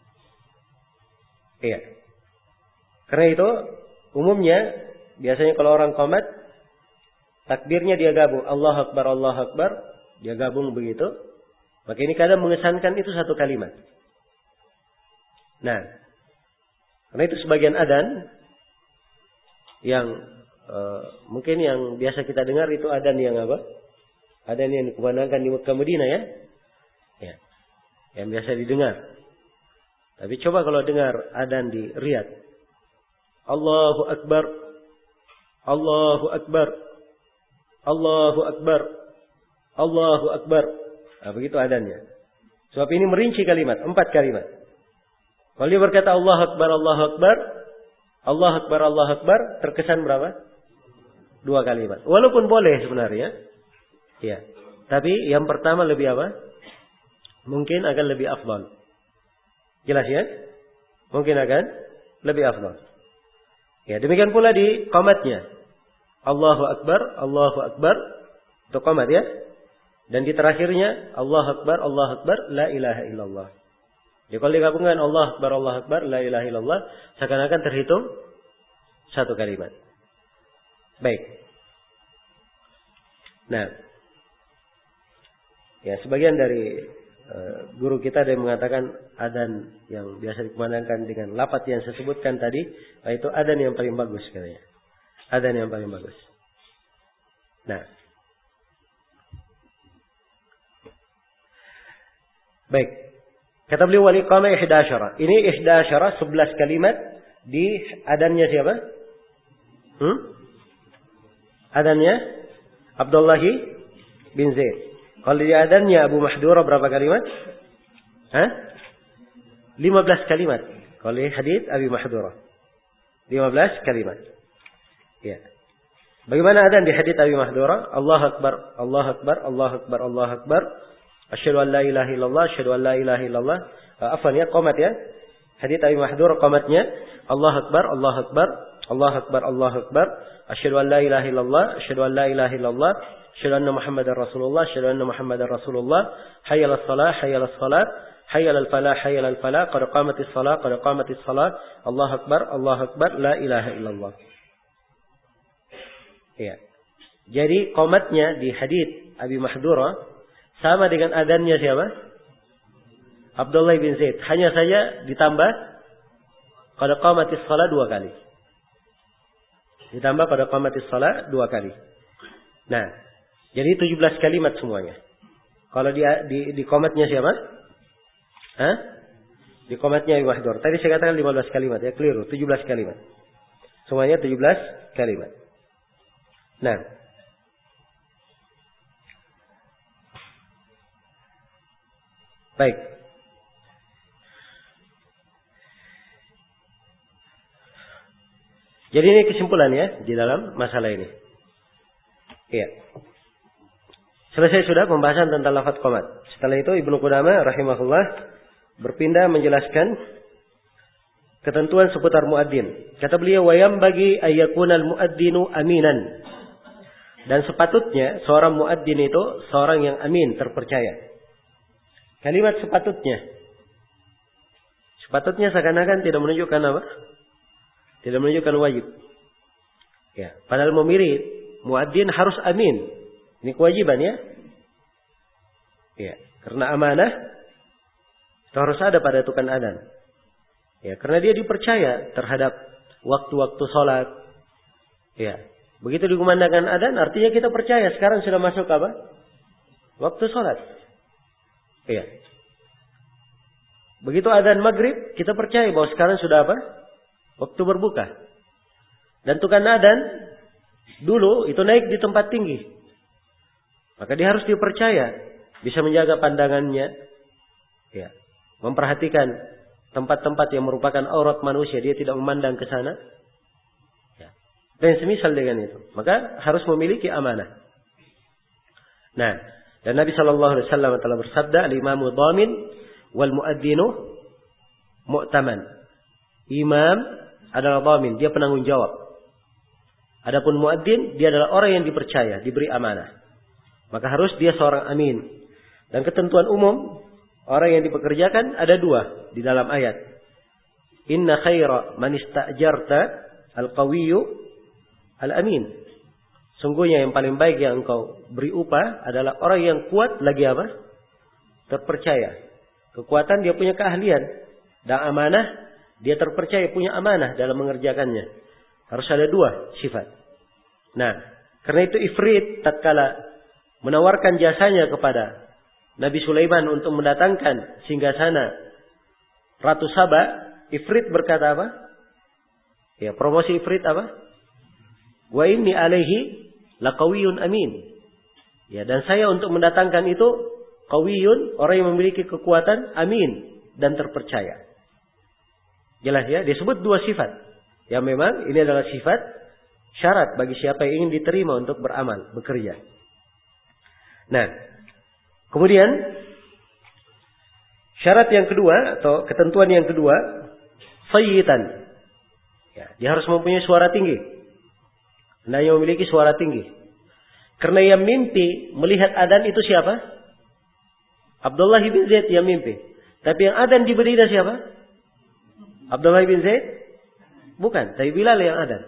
Iya. Karena itu umumnya biasanya kalau orang qomat takbirnya dia gabung, Allahu Akbar, Allahu Akbar, dia gabung begitu. Maka ini kadang mengesankan itu satu kalimat. Nah, karena itu sebagian adzan yang mungkin yang biasa kita dengar itu adzan yang apa? Adzan yang dikumandangkan di Mekah Madinah ya. Ya. Yang biasa didengar. Tapi coba kalau dengar adzan di Riyadh. Allahu Akbar. Allahu Akbar. Allahu Akbar. Allahu Akbar. Nah, begitu adanya. Sebab ini merinci kalimat, 4 kalimat. Kalau dia berkata Allahu Akbar, Allahu Akbar, Allahu Akbar, Allahu Akbar, terkesan berapa? 2 kalimat. Walaupun boleh sebenarnya. Ya. Tapi yang pertama lebih apa? Mungkin akan lebih afdal. Jelas ya? Mungkin akan lebih afdal. Ya, demikian pula di qomatnya. Allahu Akbar, Allahu Akbar. Itu qomat ya. Dan di terakhirnya Allahu Akbar, Allahu Akbar, la ilaha illallah. Jadi kalau digabungkan Allahu Akbar, Allahu Akbar, la ilaha illallah, seakan-akan terhitung satu kalimat. Baik. Nah, Ya, sebagian dari guru kita ada yang mengatakan adzan yang biasa dikumandangkan dengan lafaz yang saya sebutkan tadi, itu adzan yang paling bagus katanya. Adzan yang paling bagus. Nah. Baik. Kata beliau wal iqamah 11. Ini 11 11 kalimat di adzannya siapa? Adzannya Abdullah bin Zaid. Kalau di adzannya Abu Mahdura berapa kalimat? 15 kalimat. Kalau di hadits Abi Mahdura 15 kalimat. Ya. Bagaimana adzan di hadits Abi Mahdura? Allahu akbar, Allahu akbar, Allahu akbar, Allahu akbar. Asyhadu an la ilaha illallah, asyhadu an la ilaha illallah. Afwan ya, qamat ya. Hadits Abi Mahdura qamatnya Allahu akbar, Allahu akbar, Allahu akbar, Allahu akbar. Asyhadu an la ilaha illallah, asyhadu an la ilaha illallah. Asyhadu anna Muhammadar Rasulullah, asyhadu anna Muhammadar Rasulullah. Hayya 'alas shalah, hayya 'alas shalat, hayya 'alal falah, hayya 'alal falah. Qad qamatis shalah, qad qamatis shalah. Allahu akbar, Allahu akbar, la ilaha illallah. Ya. Jadi qomatnya di hadits Abi Mahdura sama dengan adzannya siapa? Abdullah bin Zaid. Hanya saja ditambah qad qamatis shalah 2 kali. Ditambah qad qamatis shalah 2 kali. Nah, jadi 17 kalimat semuanya. Kalau di komatnya siapa? Di komatnya Abi Mahdura. Tadi saya katakan 15 kalimat ya, keliru. 17 kalimat. Semuanya 17 kalimat. Nah. Baik. Jadi ini kesimpulannya di dalam masalah ini. Iya. Selesai sudah pembahasan tentang lafaz qomat. Setelah itu Ibnu Qudamah rahimahullah berpindah menjelaskan ketentuan seputar muadzin. Kata beliau, "Wa yambagi ayyakunal muadzinu aminan." Dan sepatutnya seorang muadzin itu seorang yang amin, terpercaya. Kalimat sepatutnya. Sepatutnya seakan-akan tidak menunjukkan apa? Tidak menunjukkan wajib. Ya, padahal memilih muadzin harus amin. Ini kewajiban ya. Ya, karena amanah itu harus ada pada tukang adzan. Ya, karena dia dipercaya terhadap waktu-waktu sholat. Ya, begitu dikumandangkan adzan, artinya kita percaya sekarang sudah masuk apa? Waktu sholat. Ya. Begitu adzan maghrib, kita percaya bahwa sekarang sudah apa? Waktu berbuka. Dan tukang adzan dulu itu naik di tempat tinggi. Maka dia harus dipercaya, bisa menjaga pandangannya, ya, memperhatikan tempat-tempat yang merupakan aurat manusia, dia tidak memandang ke sana, ya. Dan semisal dengan itu, maka harus memiliki amanah. Nah, dan Nabi SAW telah bersabda, "Al-imamu dhamin wal muadzinu mu'taman." Imam adalah dhamin, dia penanggung jawab. Adapun muadzin, dia adalah orang yang dipercaya, diberi amanah. Maka harus dia seorang amin. Dan ketentuan umum, orang yang dipekerjakan ada 2 di dalam ayat. Inna khaira man istajarta al-qawiyyu al-amin. Sungguhnya yang paling baik yang engkau beri upah adalah orang yang kuat lagi apa? Terpercaya. Kekuatan dia punya keahlian. Dan amanah, dia terpercaya punya amanah dalam mengerjakannya. Harus ada 2 sifat. Nah, karena itu Ifrit tatkala menawarkan jasanya kepada Nabi Sulaiman untuk mendatangkan singgasana Ratu Saba, Ifrit berkata apa? Ya, promosi Ifrit apa? Wa inni alaihi laqawiyyun amin. Ya, dan saya untuk mendatangkan itu qawiyyun, orang yang memiliki kekuatan, amin, dan terpercaya. Jelas ya, disebut 2 sifat. Ya memang ini adalah sifat syarat bagi siapa yang ingin diterima untuk beramal, bekerja. Nah, kemudian syarat yang kedua atau ketentuan yang kedua, sayyitan. Ya, dia harus mempunyai suara tinggi. Nah, yang memiliki suara tinggi. Karena yang mimpi melihat adzan itu siapa? Abdullah bin Zaid yang mimpi. Tapi yang adzan di Madinah siapa? Abdullah bin Zaid? Bukan, tapi Bilal yang adzan.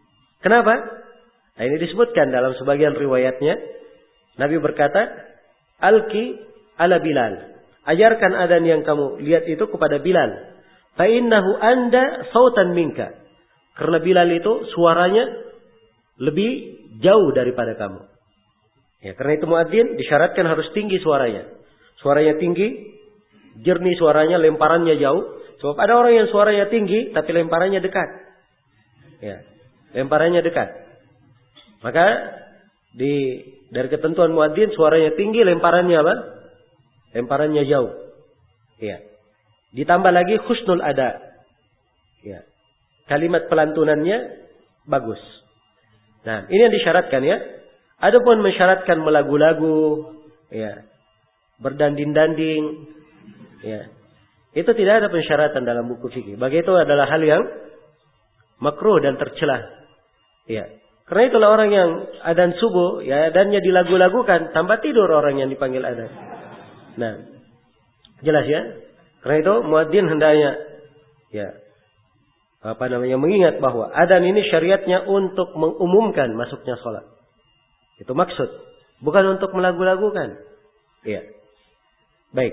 Kenapa? Nah, ini disebutkan dalam sebagian riwayatnya. Nabi berkata, alki ala Bilal. Ajarkan adzan yang kamu lihat itu kepada Bilal. Fa innahu anda sautan minka. Karena Bilal itu suaranya lebih jauh daripada kamu. Ya, karena itu muadzin disyaratkan harus tinggi suaranya. Suaranya tinggi, jernih suaranya, lemparannya jauh. Sebab ada orang yang suaranya tinggi tapi lemparannya dekat. Ya, lemparannya dekat. Maka dari ketentuan muadzin suaranya tinggi, lemparannya apa? Lemparannya jauh. Ya. Ditambah lagi husnul ada. Ya. Kalimat pelantunannya bagus. Nah, ini yang disyaratkan ya. Adapun mensyaratkan melagu-lagu, ya, berdanding-danding, ya, itu tidak ada pensyaratan dalam buku fikih. Bagi itu adalah hal yang makruh dan tercela. Ya. Karena itulah orang yang adzan subuh, ya, adanya dilagu-lagukan, tambah tidur orang yang dipanggil adzan. Nah, jelas ya. Karena itu muadzin hendaknya, ya, mengingat bahwa adzan ini syariatnya untuk mengumumkan masuknya sholat. Itu maksud, bukan untuk melagu-lagukan. Iya. Baik.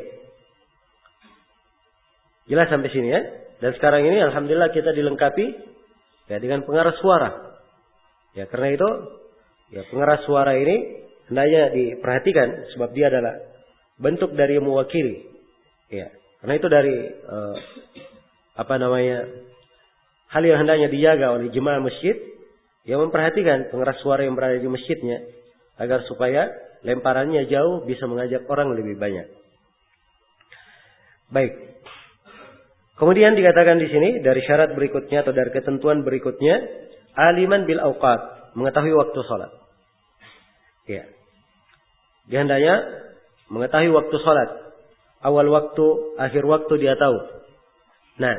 Jelas sampai sini ya. Dan sekarang ini alhamdulillah kita dilengkapi ya dengan pengeras suara. Ya, karena itu ya pengeras suara ini hendaknya diperhatikan sebab dia adalah bentuk dari yang mewakili. Ya. Karena itu dari hal yang hendaknya dijaga oleh jemaah masjid yang memperhatikan pengeras suara yang berada di masjidnya agar supaya lemparannya jauh bisa mengajak orang lebih banyak. Baik. Kemudian dikatakan di sini dari syarat berikutnya atau dari ketentuan berikutnya, aliman bil auqat, mengetahui waktu salat. Ya. Dia hendaknya mengetahui waktu salat. Awal waktu, akhir waktu dia tahu. Nah.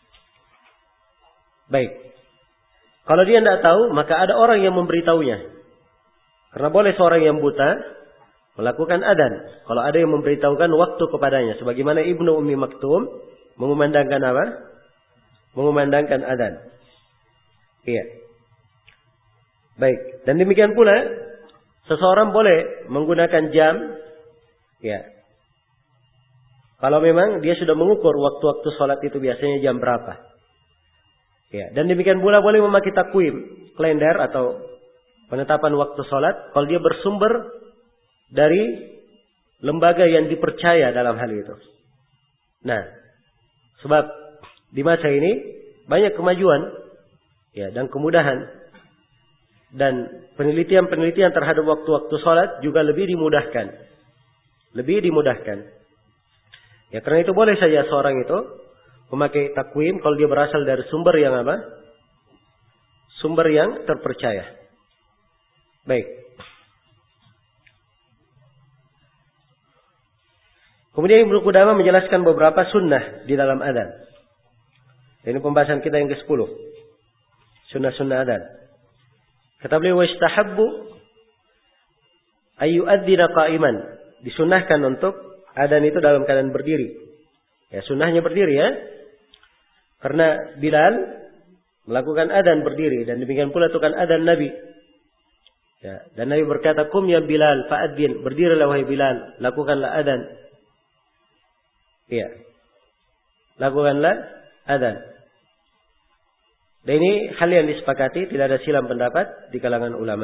Baik. Kalau dia tidak tahu, maka ada orang yang memberitahunya. Karena boleh seorang yang buta melakukan adzan. Kalau ada yang memberitahukan waktu kepadanya. Sebagaimana Ibnu Ummi Maktum mengumandangkan apa? Mengumandangkan adzan. Iya. Baik. Dan demikian pula, seseorang boleh menggunakan jam. Ya. Kalau memang dia sudah mengukur waktu-waktu sholat itu biasanya jam berapa. Ya. Dan demikian pula boleh memakai takwim, kalender atau penetapan waktu sholat kalau dia bersumber dari lembaga yang dipercaya dalam hal itu. Nah, sebab di masa ini banyak kemajuan ya dan kemudahan dan penelitian-penelitian terhadap waktu-waktu sholat juga lebih dimudahkan. Lebih dimudahkan. Ya karena itu boleh saja seorang itu memakai takwim kalau dia berasal dari sumber yang apa? Sumber yang terpercaya. Baik. Kemudian Ibnu Qudamah menjelaskan beberapa sunnah di dalam adzan. Ini pembahasan kita yang ke-10. Sunnah-sunnah adzan. Kata beliau, "Wastahabbu ay yu'adzina qa'iman." Disunnahkan untuk adzan itu dalam keadaan berdiri. Ya, sunnahnya berdiri ya. Karena Bilal melakukan adzan berdiri dan demikian pula tukang adzan Nabi. Ya, dan Nabi berkata, "Kum ya Bilal fa'adzin." Berdirilah wahai Bilal, lakukanlah adzan. Iya. Lakukanlah adzan. Dan ini hal yang disepakati, tidak ada silang pendapat di kalangan ulama.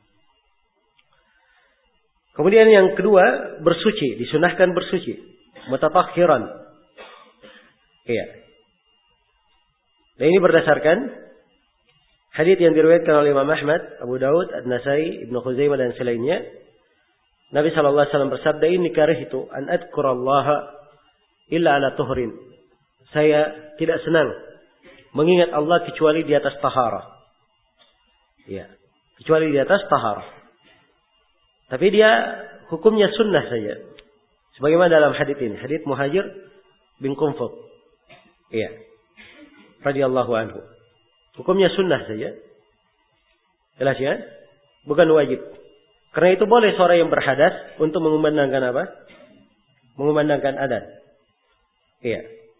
Kemudian yang kedua, bersuci, disunahkan bersuci, mutatahhiran. Iya. Dan ini berdasarkan hadits yang diriwayatkan oleh Imam Ahmad, Abu Daud, An-Nasai, Ibnu Khuzaimah dan selainnya. Nabi sallallahu alaihi wasallam bersabda, "Inni karihtu an adhkurallaha illa ala tuhrin." Saya tidak senang mengingat Allah kecuali di atas taharah. Ya, kecuali di atas taharah. Tapi dia hukumnya sunnah saja. Sebagaimana dalam hadits ini, hadits Muhajir bin Qunfud. Iya. Radhiyallahu anhu. Hukumnya sunnah saja. Jelas ya? Bukan wajib. Karena itu boleh seorang yang berhadas untuk mengumandangkan apa? Mengumandangkan adzan. Iya.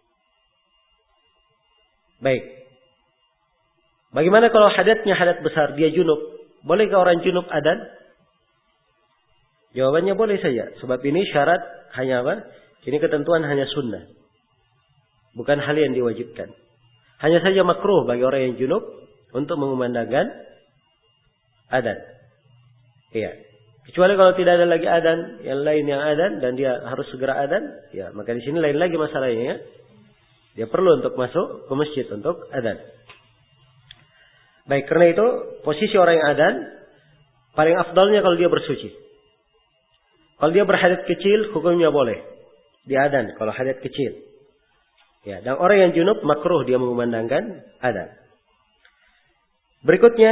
Baik. Bagaimana kalau hadatnya hadat besar, dia junub? Bolehkah orang junub adzan? Jawabannya boleh saja. Sebab ini syarat hanya apa? Ini ketentuan hanya sunnah. Bukan hal yang diwajibkan. Hanya saja makruh bagi orang yang junub untuk mengumandangkan adzan. Iya. Kecuali kalau tidak ada lagi adzan, yang lain yang adzan dan dia harus segera adzan, ya maka di sini lain lagi masalahnya ya. Dia perlu untuk masuk ke masjid untuk adzan. Baik, karena itu posisi orang yang adzan paling afdalnya kalau dia bersuci. Kalau dia berhadas kecil, hukumnya boleh dia adzan kalau hadas kecil. Ya, dan orang yang junub makruh dia mengumandangkan adzan. Berikutnya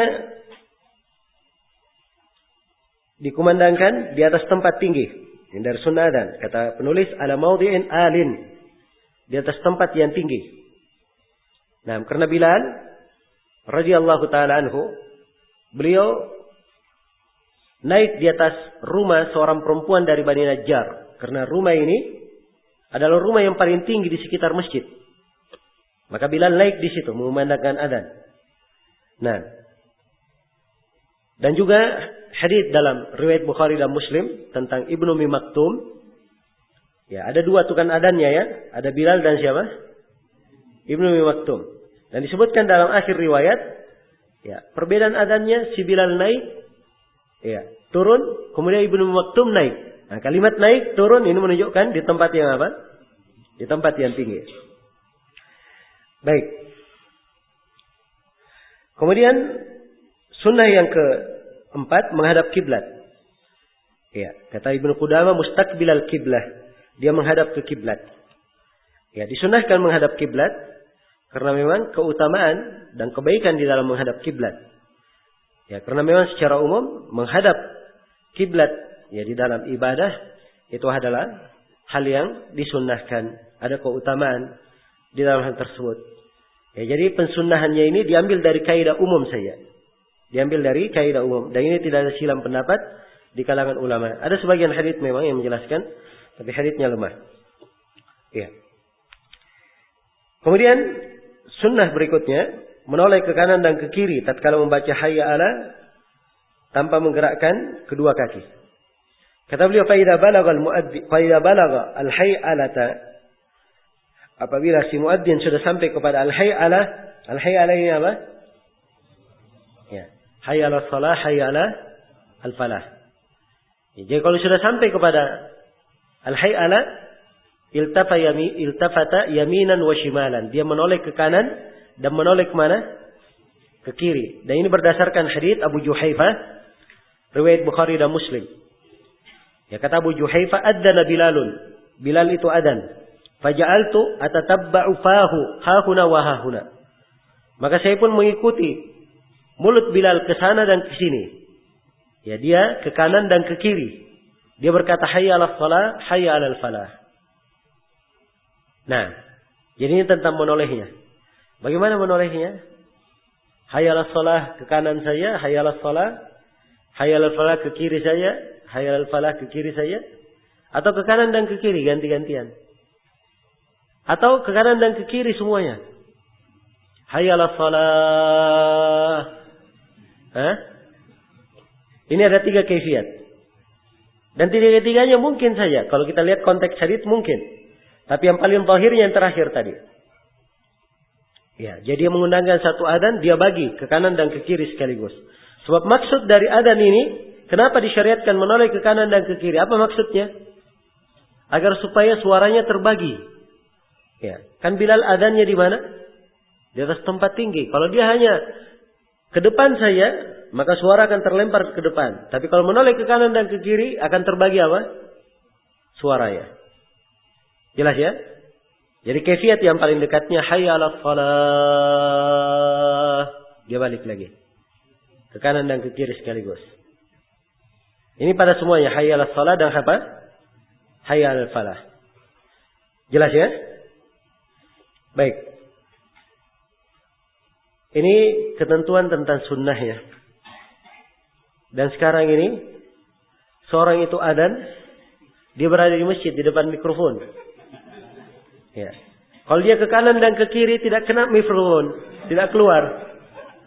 dikumandangkan di atas tempat tinggi. Ini dari sunnah adzan. Kata penulis ala maudhi'in alin. Di atas tempat yang tinggi. Nah, karena Bilal radhiyallahu taala anhu, beliau naik di atas rumah seorang perempuan dari Bani Najjar. Karena rumah ini adalah rumah yang paling tinggi di sekitar masjid. Maka Bilal naik di situ mengumandangkan adzan. Nah, dan juga hadits dalam riwayat Bukhari dan Muslim tentang Ibnu Ummi Maktum. Ya, ada dua tukang adzannya ya, ada Bilal dan siapa? Ibnu Ummi Maktum. Dan disebutkan dalam akhir riwayat, ya, perbedaan adzannya si Bilal naik, ya, turun, kemudian Ibnu Ummi Maktum naik. Nah, kalimat naik, turun ini menunjukkan di tempat yang apa? Di tempat yang tinggi. Baik. Kemudian sunnah yang keempat menghadap kiblat. Ya, kata Ibnu Qudamah mustaqbilal kiblah. Dia menghadap ke kiblat. Ya, disunahkan menghadap kiblat karena memang keutamaan dan kebaikan di dalam menghadap kiblat. Ya, karena memang secara umum menghadap kiblat ya di dalam ibadah itu adalah hal yang disunnahkan. Ada keutamaan di dalam hal tersebut. Ya, jadi pensunnahannya ini diambil dari kaidah umum saja. Diambil dari kaidah umum. Dan ini tidak ada silang pendapat di kalangan ulama. Ada sebagian hadits memang yang menjelaskan, tapi haditsnya lemah. Ya. Kemudian sunnah berikutnya menoleh ke kanan dan ke kiri tatkala membaca hayya ala tanpa menggerakkan kedua kaki. Kata beliau, "Faida balagha al-hay'alata." Apabila si muadzin sudah sampai kepada al-hay'ala, al-hay'ala ini apa? Ya, hayya ala shalah, hayya ala al-falah. Ya, jadi kalau sudah sampai kepada al-hay'ala, iltafata yaminan wa shimalan. Dia menoleh ke kanan dan menoleh ke mana? Ke kiri. Dan ini berdasarkan hadits Abu Juhaifah, riwayat Bukhari dan Muslim. Ya, kata Abu Juhaifah, adzana Bilalun. Bilal itu adzan. Faja'altu atatabba'u fahu hahuna wa hahuna. Maka saya pun mengikuti mulut Bilal ke sana dan ke sini. Ya, dia ke kanan dan ke kiri. Dia berkata hayya 'alas shalah, hayya 'alal falah. Nah, jadi ini tentang menolehnya. Bagaimana menolehnya? Hayya 'alas shalah ke kanan saya, hayya 'alas shalah, hayya 'alal falah ke kiri saya, hayya 'alal falah ke kiri saya, atau ke kanan dan ke kiri ganti-gantian. Atau ke kanan dan ke kiri semuanya. Hayya 'alas shalah. Ini ada 3 kaifiat. Dan tiga-tiganya mungkin saja. Kalau kita lihat konteks hadits mungkin. Tapi yang paling zahirnya yang terakhir tadi. Ya, jadi dia mengundangkan satu adzan, dia bagi ke kanan dan ke kiri sekaligus. Sebab maksud dari adzan ini, kenapa disyariatkan menoleh ke kanan dan ke kiri? Apa maksudnya? Agar supaya suaranya terbagi. Ya, kan Bilal adzannya di mana? Di atas tempat tinggi. Kalau dia hanya ke depan saya, maka suara akan terlempar ke depan. Tapi kalau menoleh ke kanan dan ke kiri, akan terbagi apa? Suaranya. Jelas ya? Jadi kaifiat yang paling dekatnya hayya 'alas shalah. Dia balik lagi. Ke kanan dan ke kiri sekaligus. Ini pada semuanya hayya 'alas shalah dan apa? Hayya 'alal falah. Jelas ya? Baik. Ini ketentuan tentang sunnahnya. Dan sekarang ini seorang itu adzan, dia berada di masjid di depan mikrofon. Ya. Kalau dia ke kanan dan ke kiri tidak kena mikrofon, tidak keluar.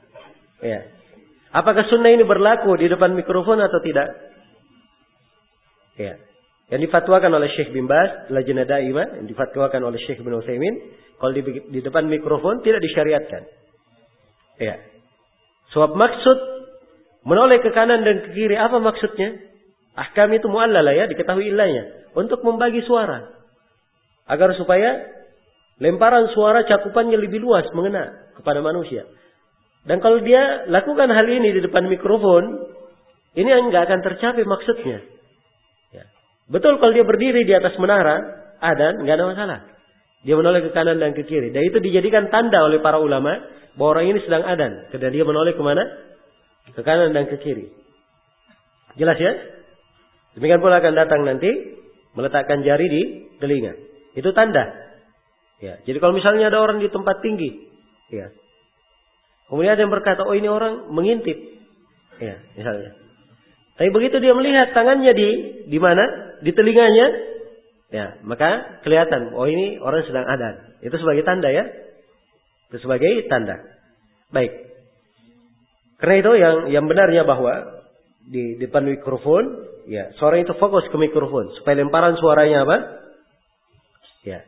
Ya. Apakah sunnah ini berlaku di depan mikrofon atau tidak? Ya. Yang difatwakan oleh Syekh bin Baz, Lajnah Daimah, yang difatwakan oleh Syekh bin Utsaimin, kalau di depan mikrofon tidak disyariatkan. Ya. Sebab maksud menoleh ke kanan dan ke kiri, apa maksudnya? Ahkam itu mu'allalah ya, diketahui ilahnya. Untuk membagi suara. Agar supaya lemparan suara cakupannya lebih luas mengena kepada manusia. Dan kalau dia lakukan hal ini di depan mikrofon, ini enggak akan tercapai maksudnya. Ya. Betul kalau dia berdiri di atas menara, adzan, enggak ada masalah. Dia menoleh ke kanan dan ke kiri. Dan itu dijadikan tanda oleh para ulama bahwa orang ini sedang adzan. Karena dia menoleh kemana? Ke kanan dan ke kiri. Jelas ya? Demikian pula akan datang nanti meletakkan jari di telinga. Itu tanda. Ya. Jadi kalau misalnya ada orang di tempat tinggi, ya. Kemudian ada yang berkata, oh ini orang mengintip. Ya, misalnya. Tapi begitu dia melihat tangannya di mana? Di telinganya. Ya, maka kelihatan, oh ini orang sedang adzan. Itu sebagai tanda ya. Itu sebagai tanda. Baik. Karena itu yang benarnya bahwa di depan mikrofon, ya, suara itu fokus ke mikrofon supaya lemparan suaranya apa? Ya.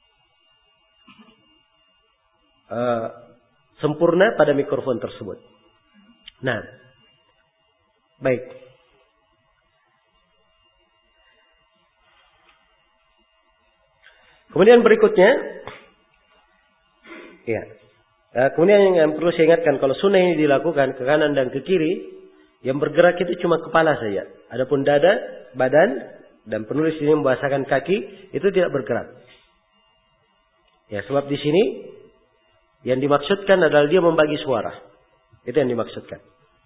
Sempurna pada mikrofon tersebut. Nah, baik. Kemudian berikutnya, ya. Kemudian yang perlu saya ingatkan, kalau sunnah ini dilakukan ke kanan dan ke kiri, yang bergerak itu cuma kepala saja. Adapun dada, badan, dan penulis ini membahasakan kaki, itu tidak bergerak. Ya, sebab di sini yang dimaksudkan adalah dia membagi suara. Itu yang dimaksudkan.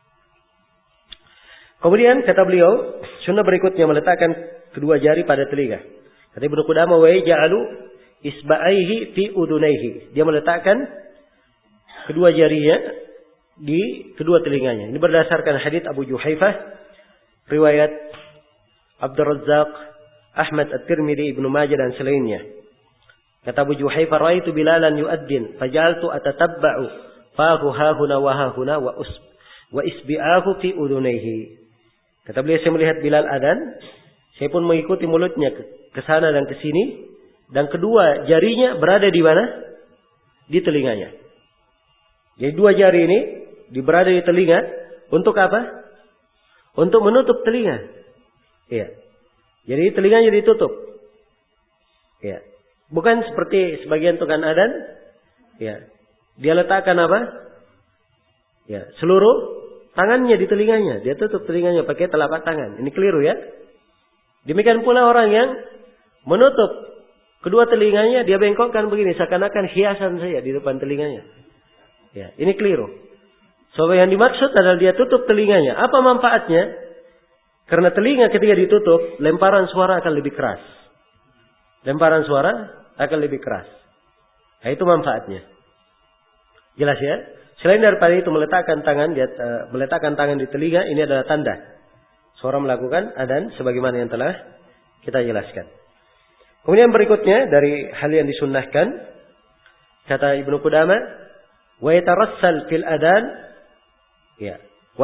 Kemudian kata beliau, sunnah berikutnya meletakkan kedua jari pada telinga. Kata Ibnu Qudamah, wa yaj'alu isba'aihi fi udunaihi. Dia meletakkan kedua jarinya di kedua telinganya. Ini berdasarkan hadits Abu Juhaifah, riwayat Abdul Razzaq, Ahmad At-Tirmidzi, Ibnu Majah dan selainnya. Kata Abu Juhaifah, ra'aitu Bilalan yu'addin, fajaltu atatabba'u fahu hahuna wa hahuna wa isbi'ahu fi udunaihi. Kata beliau, saya melihat Bilal adzan, saya pun mengikuti mulutnya ke sana dan ke sini, dan kedua jarinya berada di mana? Di telinganya. Jadi dua jari ini berada di telinga untuk apa? Untuk menutup telinga. Iya. Jadi telinganya ditutup. Iya. Bukan seperti sebagian tukang adzan. Iya. Dia letakkan apa? Ya, seluruh tangannya di telinganya. Dia tutup telinganya pakai telapak tangan. Ini keliru ya. Demikian pula orang yang menutup kedua telinganya, dia bengkokkan begini, seakan-akan hiasan saja di depan telinganya. Ya, ini keliru. So yang dimaksud adalah dia tutup telinganya. Apa manfaatnya? Karena telinga ketika ditutup, lemparan suara akan lebih keras. Lemparan suara akan lebih keras. Nah, itu manfaatnya. Jelas ya? Selain daripada itu meletakkan tangan di telinga, ini adalah tanda seorang melakukan adzan sebagaimana yang telah kita jelaskan. Kemudian berikutnya dari hal yang disunnahkan, kata Ibnu Qudamah, wa yatarassal fil adzan, ya, wa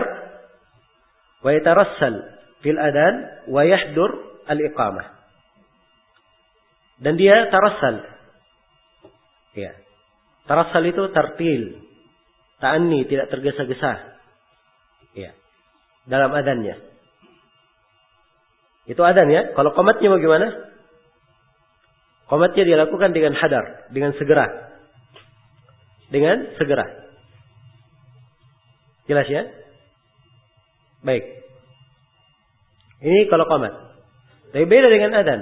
yatarassal fil adzan wa yahdur al iqamah. Dan dia tarassal. Ya. Tarassal itu tartil. Ta'anni, tidak tergesa-gesa. Ya. Dalam adzannya. Itu adzan ya. Kalau qomatnya bagaimana? Qomatnya dia lakukan dengan hadar, dengan segera. Dengan segera. Jelas ya? Baik. Ini kalau qomat. Tapi beda dengan adzan.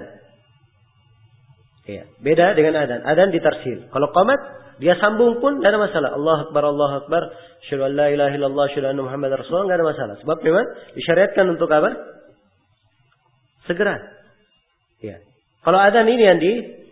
Ya, beda dengan adzan. Adzan ditarsil. Kalau qomat dia sambung pun tidak ada masalah. Allahu Akbar, Allahu Akbar. Asyhadu an la ilaha illallah, asyhadu anna Muhammadar Rasulullah, tidak ada masalah. Sebab memang disyariatkan untuk apa? Segera. Ya. Kalau adzan ini yang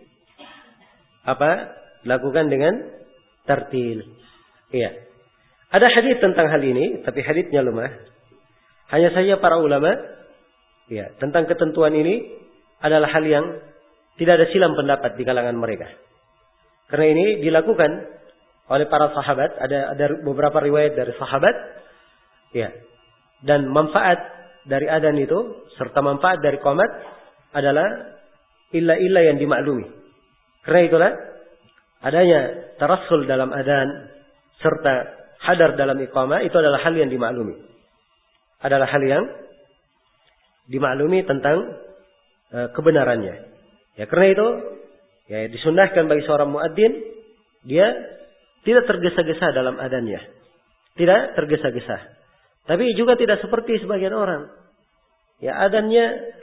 lakukan dengan tartil. Iya. Ada hadis tentang hal ini, tapi hadisnya lemah. Hanya saja para ulama, ya, tentang ketentuan ini adalah hal yang tidak ada silang pendapat di kalangan mereka. Karena ini dilakukan oleh para sahabat, ada beberapa riwayat dari sahabat, ya, dan manfaat dari adzan itu serta manfaat dari qomat adalah illa yang dimaklumi. Karena itulah adanya tarassul dalam adzan serta hadar dalam iqamah itu adalah hal yang dimaklumi. Adalah hal yang dimaklumi tentang kebenarannya. Ya, karena itu ya disunnahkan bagi seorang muadzin dia tidak tergesa-gesa dalam adzannya. Tidak tergesa-gesa. Tapi juga tidak seperti sebagian orang. Ya, adzannya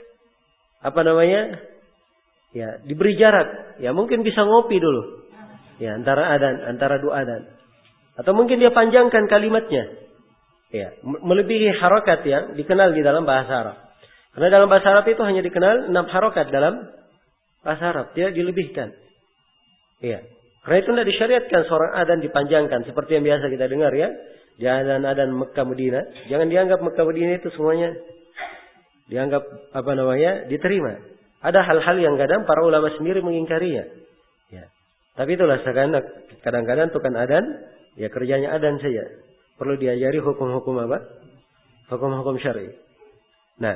ya, diberi jarak. Ya, mungkin bisa ngopi dulu. Ya, antara dua adzan. Atau mungkin dia panjangkan kalimatnya. Ya, melebihi harakat yang dikenal di dalam bahasa Arab. Karena dalam bahasa Arab itu hanya dikenal 6 harakat dalam bahasa Arab, tidak dilebihkan. Iya. Karena itu tidak disyariatkan seorang adzan dipanjangkan seperti yang biasa kita dengar ya. Di adzan Mekah Madinah, jangan dianggap Mekah Madinah itu semuanya dianggap diterima. Ada hal-hal yang kadang para ulama sendiri mengingkarinya. Ya. Tapi itulah kadang-kadang tukang adzan ya kerjanya adzan saja. Perlu diajari hukum-hukum apa? Hukum-hukum syar'i. Nah.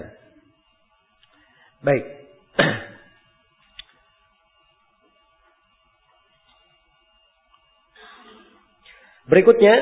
Baik. Berikutnya,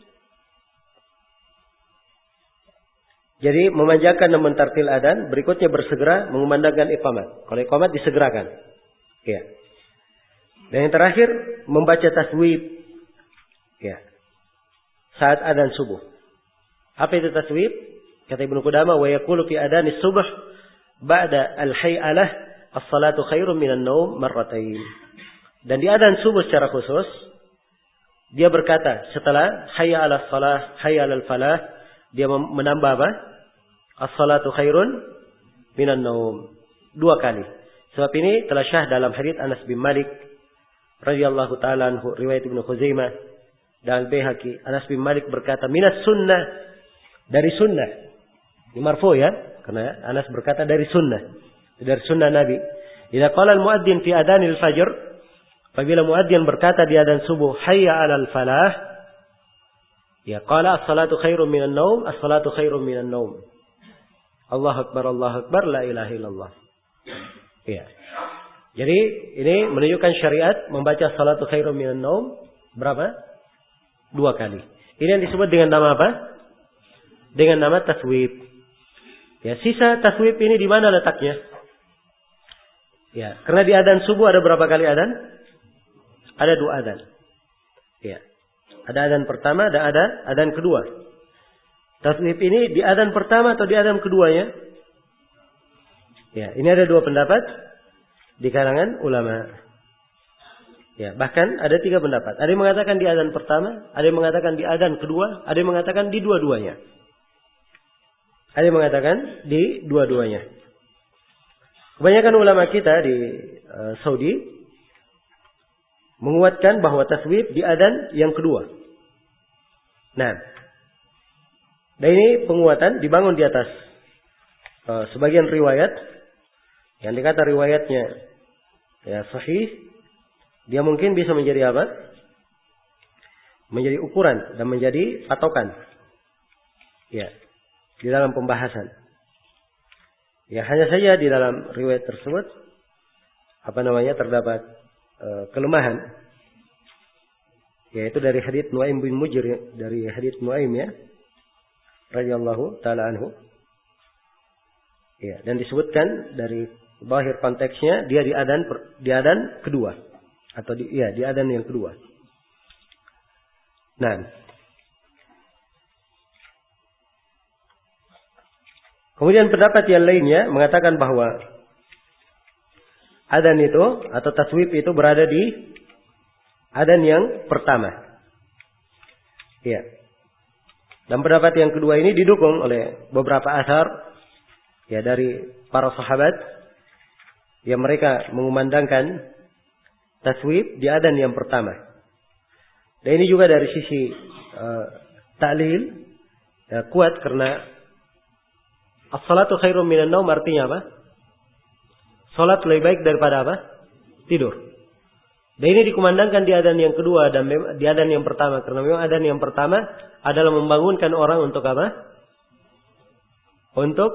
jadi memanjakan dan mentartil adzan, berikutnya bersegera mengumandangkan iqamat. Kalau iqamat disegerakan. Ya. Dan yang terakhir membaca taswib. Ya. Saat adzan subuh. Apa itu taswib? Kata Ibnu Qudamah, wa yaqulu fi adanis subuh ba'da al-hay'alah as-salatu khairun minan naum marratain. Dan di adzan subuh secara khusus dia berkata setelah hayya 'alas shalah, hayya 'alal falah, dia menambah apa? As-salatu khairun minan naum. 2 kali. Sebab ini telah syah dalam hadits Anas bin Malik radhiyallahu taala anhu riwayat Ibnu Khuzaimah dan Al-Baihaqi. Anas bin Malik berkata minas sunnah, dari sunnah. Ini marfu ya, karena Anas berkata dari sunnah Nabi. Idza qala al-muadzin fi adhanil fajr, apabila muadzin berkata di adzan subuh hayya 'alal falah, ya qala as-salatu khairum minan naum, as-salatu khairum minan naum. Allahu akbar, la ilaha illallah. Ya. Jadi ini menunjukkan syariat membaca salatu khairum minan naum berapa? 2 kali. Ini yang disebut dengan nama apa? Dengan nama taswib. Ya, sisa taswib ini di mana letaknya? Ya, karena di adzan subuh ada berapa kali adzan? Ada 2 adzan. Ya. Ada adzan pertama dan ada adzan kedua. Taswib ini di adzan pertama atau di adzan keduanya? Ya, ini ada 2 pendapat di kalangan ulama. Ya, bahkan ada 3 pendapat. Ada yang mengatakan di adzan pertama, ada yang mengatakan di adzan kedua, ada yang mengatakan di dua-duanya. Ada yang mengatakan di dua-duanya. Kebanyakan ulama kita di Saudi menguatkan bahwa taswib di adzan yang kedua. Nah, dan ini penguatan dibangun di atas sebagian riwayat yang dikata riwayatnya ya sahih, dia mungkin bisa menjadi apa? Menjadi ukuran dan menjadi patokan. Ya, di dalam pembahasan. Ya, hanya saja di dalam riwayat tersebut terdapat kelemahan. Yaitu dari hadits Nuaim bin Mujir, dari hadits Nuaim ya radhiyallahu taala anhu. Ya, dan disebutkan dari zahir konteksnya dia di adzan kedua atau di adzan yang kedua. Nah, kemudian pendapat yang lainnya mengatakan bahwa adzan itu atau taswib itu berada di adzan yang pertama. Ya. Dan pendapat yang kedua ini didukung oleh beberapa asar ya dari para sahabat yang mereka mengumandangkan taswib di adzan yang pertama. Dan ini juga dari sisi ta'lil ya, kuat karena as-salatu khairum minan naum artinya apa? Salat lebih baik daripada apa? Tidur. Dan ini dikumandangkan di adzan yang kedua dan di adzan yang pertama karena memang adzan yang pertama adalah membangunkan orang untuk apa? untuk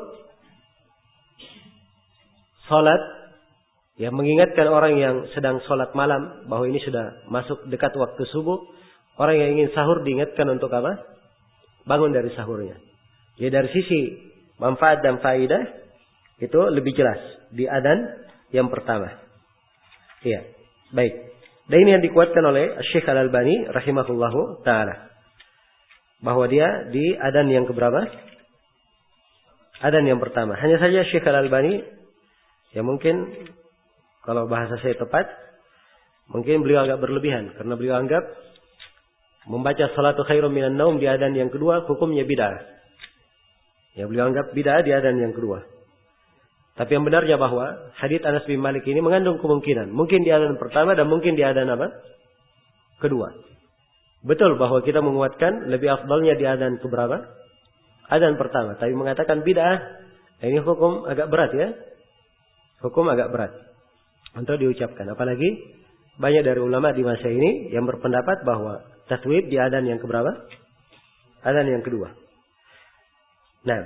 salat, ya, mengingatkan orang yang sedang salat malam bahwa ini sudah masuk dekat waktu subuh. Orang yang ingin sahur diingatkan untuk apa? Bangun dari sahurnya. Jadi dari sisi manfaat dan faedah itu lebih jelas di adzan yang pertama. Iya, baik. Dan ini yang dikuatkan oleh Syekh Al-Albani rahimahullahu taala. Bahwa dia di adzan yang keberapa? Adzan yang pertama. Hanya saja Syekh Al-Albani, ya mungkin kalau bahasa saya tepat, mungkin beliau agak berlebihan. Karena beliau anggap membaca salatu khairum minan naum di adzan yang kedua hukumnya bid'ah. Ya, beliau anggap bid'ah di adzan yang kedua. Tapi yang benarnya bahwa hadits Anas bin Malik ini mengandung kemungkinan. Mungkin di adzan pertama dan mungkin di adzan apa? Kedua. Betul bahwa kita menguatkan lebih afdalnya di adzan keberapa? Adzan pertama. Tapi mengatakan bid'ah, ini hukum agak berat ya. Hukum agak berat untuk diucapkan. Apalagi banyak dari ulama di masa ini yang berpendapat bahwa taswib di adzan yang keberapa? Adzan yang kedua. Nah,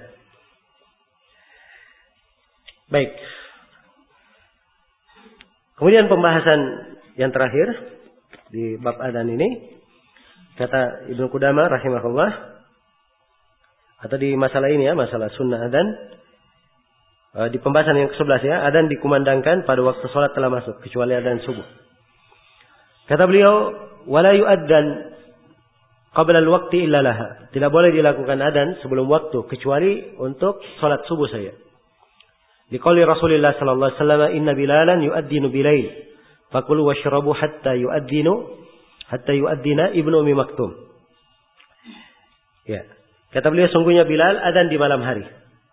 baik. Kemudian pembahasan yang terakhir di bab adzan ini, kata Ibnu Qudamah rahimahullah, atau di masalah ini ya, masalah sunnah adzan, di pembahasan yang ke-11 ya, adzan dikumandangkan pada waktu salat telah masuk kecuali adzan subuh. Kata beliau, wala yu'adzan qabla al-waqti illa laha. Tidak boleh dilakukan adzan sebelum waktu kecuali untuk salat subuh saja. Liqauli Rasulullah sallallahu alaihi wasallam, inna bilalan yu'adzinu bilail fakulu washrabu hatta yu'adzina ibnu Ummi Maktum. Ya. Kata beliau, sungguhnya Bilal adzan di malam hari.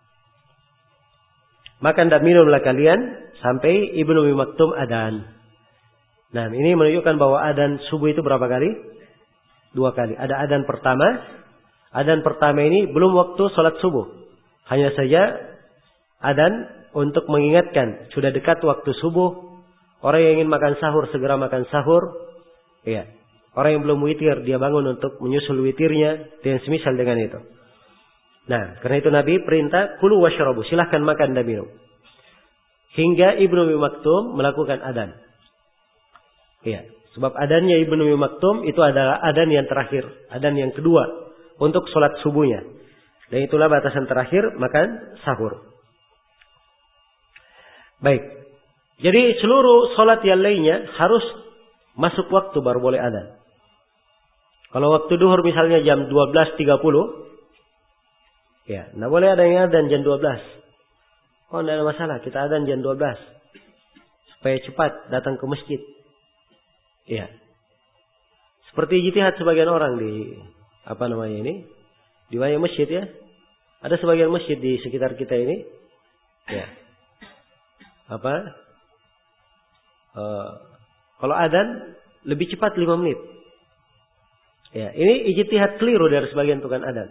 Makan dan minumlah kalian sampai ibnu Ummi Maktum adzan. Nah, ini menunjukkan bahwa adzan subuh itu berapa kali? 2 kali. Ada adzan pertama. Adzan pertama ini belum waktu salat subuh. Hanya saja adzan untuk mengingatkan sudah dekat waktu subuh. Orang yang ingin makan sahur segera makan sahur. Ya. Orang yang belum witir dia bangun untuk menyusul witirnya, dan semisal dengan itu. Nah, karena itu Nabi perintah kulu washrabu, silahkan makan dan minum. Hingga Ibnu Ummi Maktum melakukan adzan. Ya, sebab adzannya Ibnu Ummi Maktum itu adalah adzan yang terakhir, adzan yang kedua untuk salat subuhnya. Dan itulah batasan terakhir makan sahur. Baik. Jadi seluruh salat yang lainnya harus masuk waktu baru boleh adzan. Kalau waktu duhur misalnya jam 12.30, ya, tidak boleh ada yang adzan jam 12. Oh, tidak ada masalah, kita adzan jam 12. Supaya cepat datang ke masjid. Ya. Seperti ijtihad sebagian orang di di banyak masjid ya. Ada sebagian masjid di sekitar kita ini. Ya. Kalau adzan lebih cepat 5 menit. Ya, ini ijtihad keliru dari sebagian tukang adzan.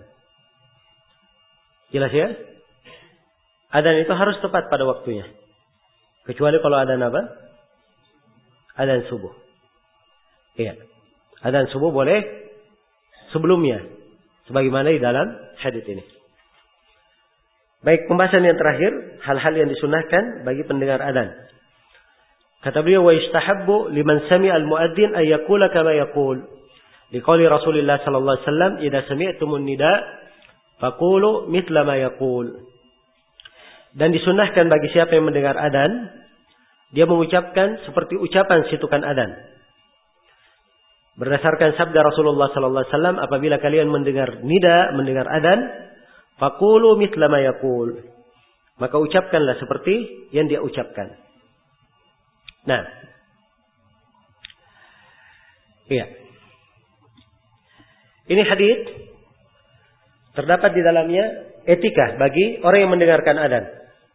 Jelas ya? Adzan itu harus tepat pada waktunya. Kecuali kalau adzan apa? Adzan subuh. Iya. Adzan subuh boleh sebelumnya. Sebagaimana di dalam hadits ini. Baik, pembahasan yang terakhir. Hal-hal yang disunahkan bagi pendengar adzan. Kata beliau, wa istahabbu liman sami'a al-mu'adzin ay yaqula kama yaqul. Liqauli Rasulullah sallallahu alaihi wasallam, idza sami'tumun nida' faqulu mithla ma yaqul. Dan disunahkan bagi siapa yang mendengar adzan, dia mengucapkan seperti ucapan si tukang adzan. Berdasarkan sabda Rasulullah sallallahu alaihi wasallam, apabila kalian mendengar nida, mendengar adzan, faqulu mithla ma yaqul. Maka ucapkanlah seperti yang dia ucapkan. Nah. Iya. Ini hadis terdapat di dalamnya etika bagi orang yang mendengarkan adzan.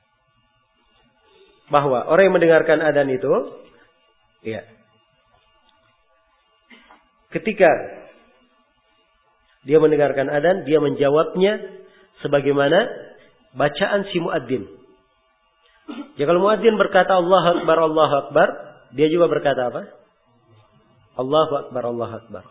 Bahwa orang yang mendengarkan adzan itu, ya, ketika dia mendengarkan adzan, dia menjawabnya sebagaimana bacaan si muadzin. Ya, kalau muadzin berkata Allahu Akbar, dia juga berkata apa? Allahu Akbar, Allahu Akbar.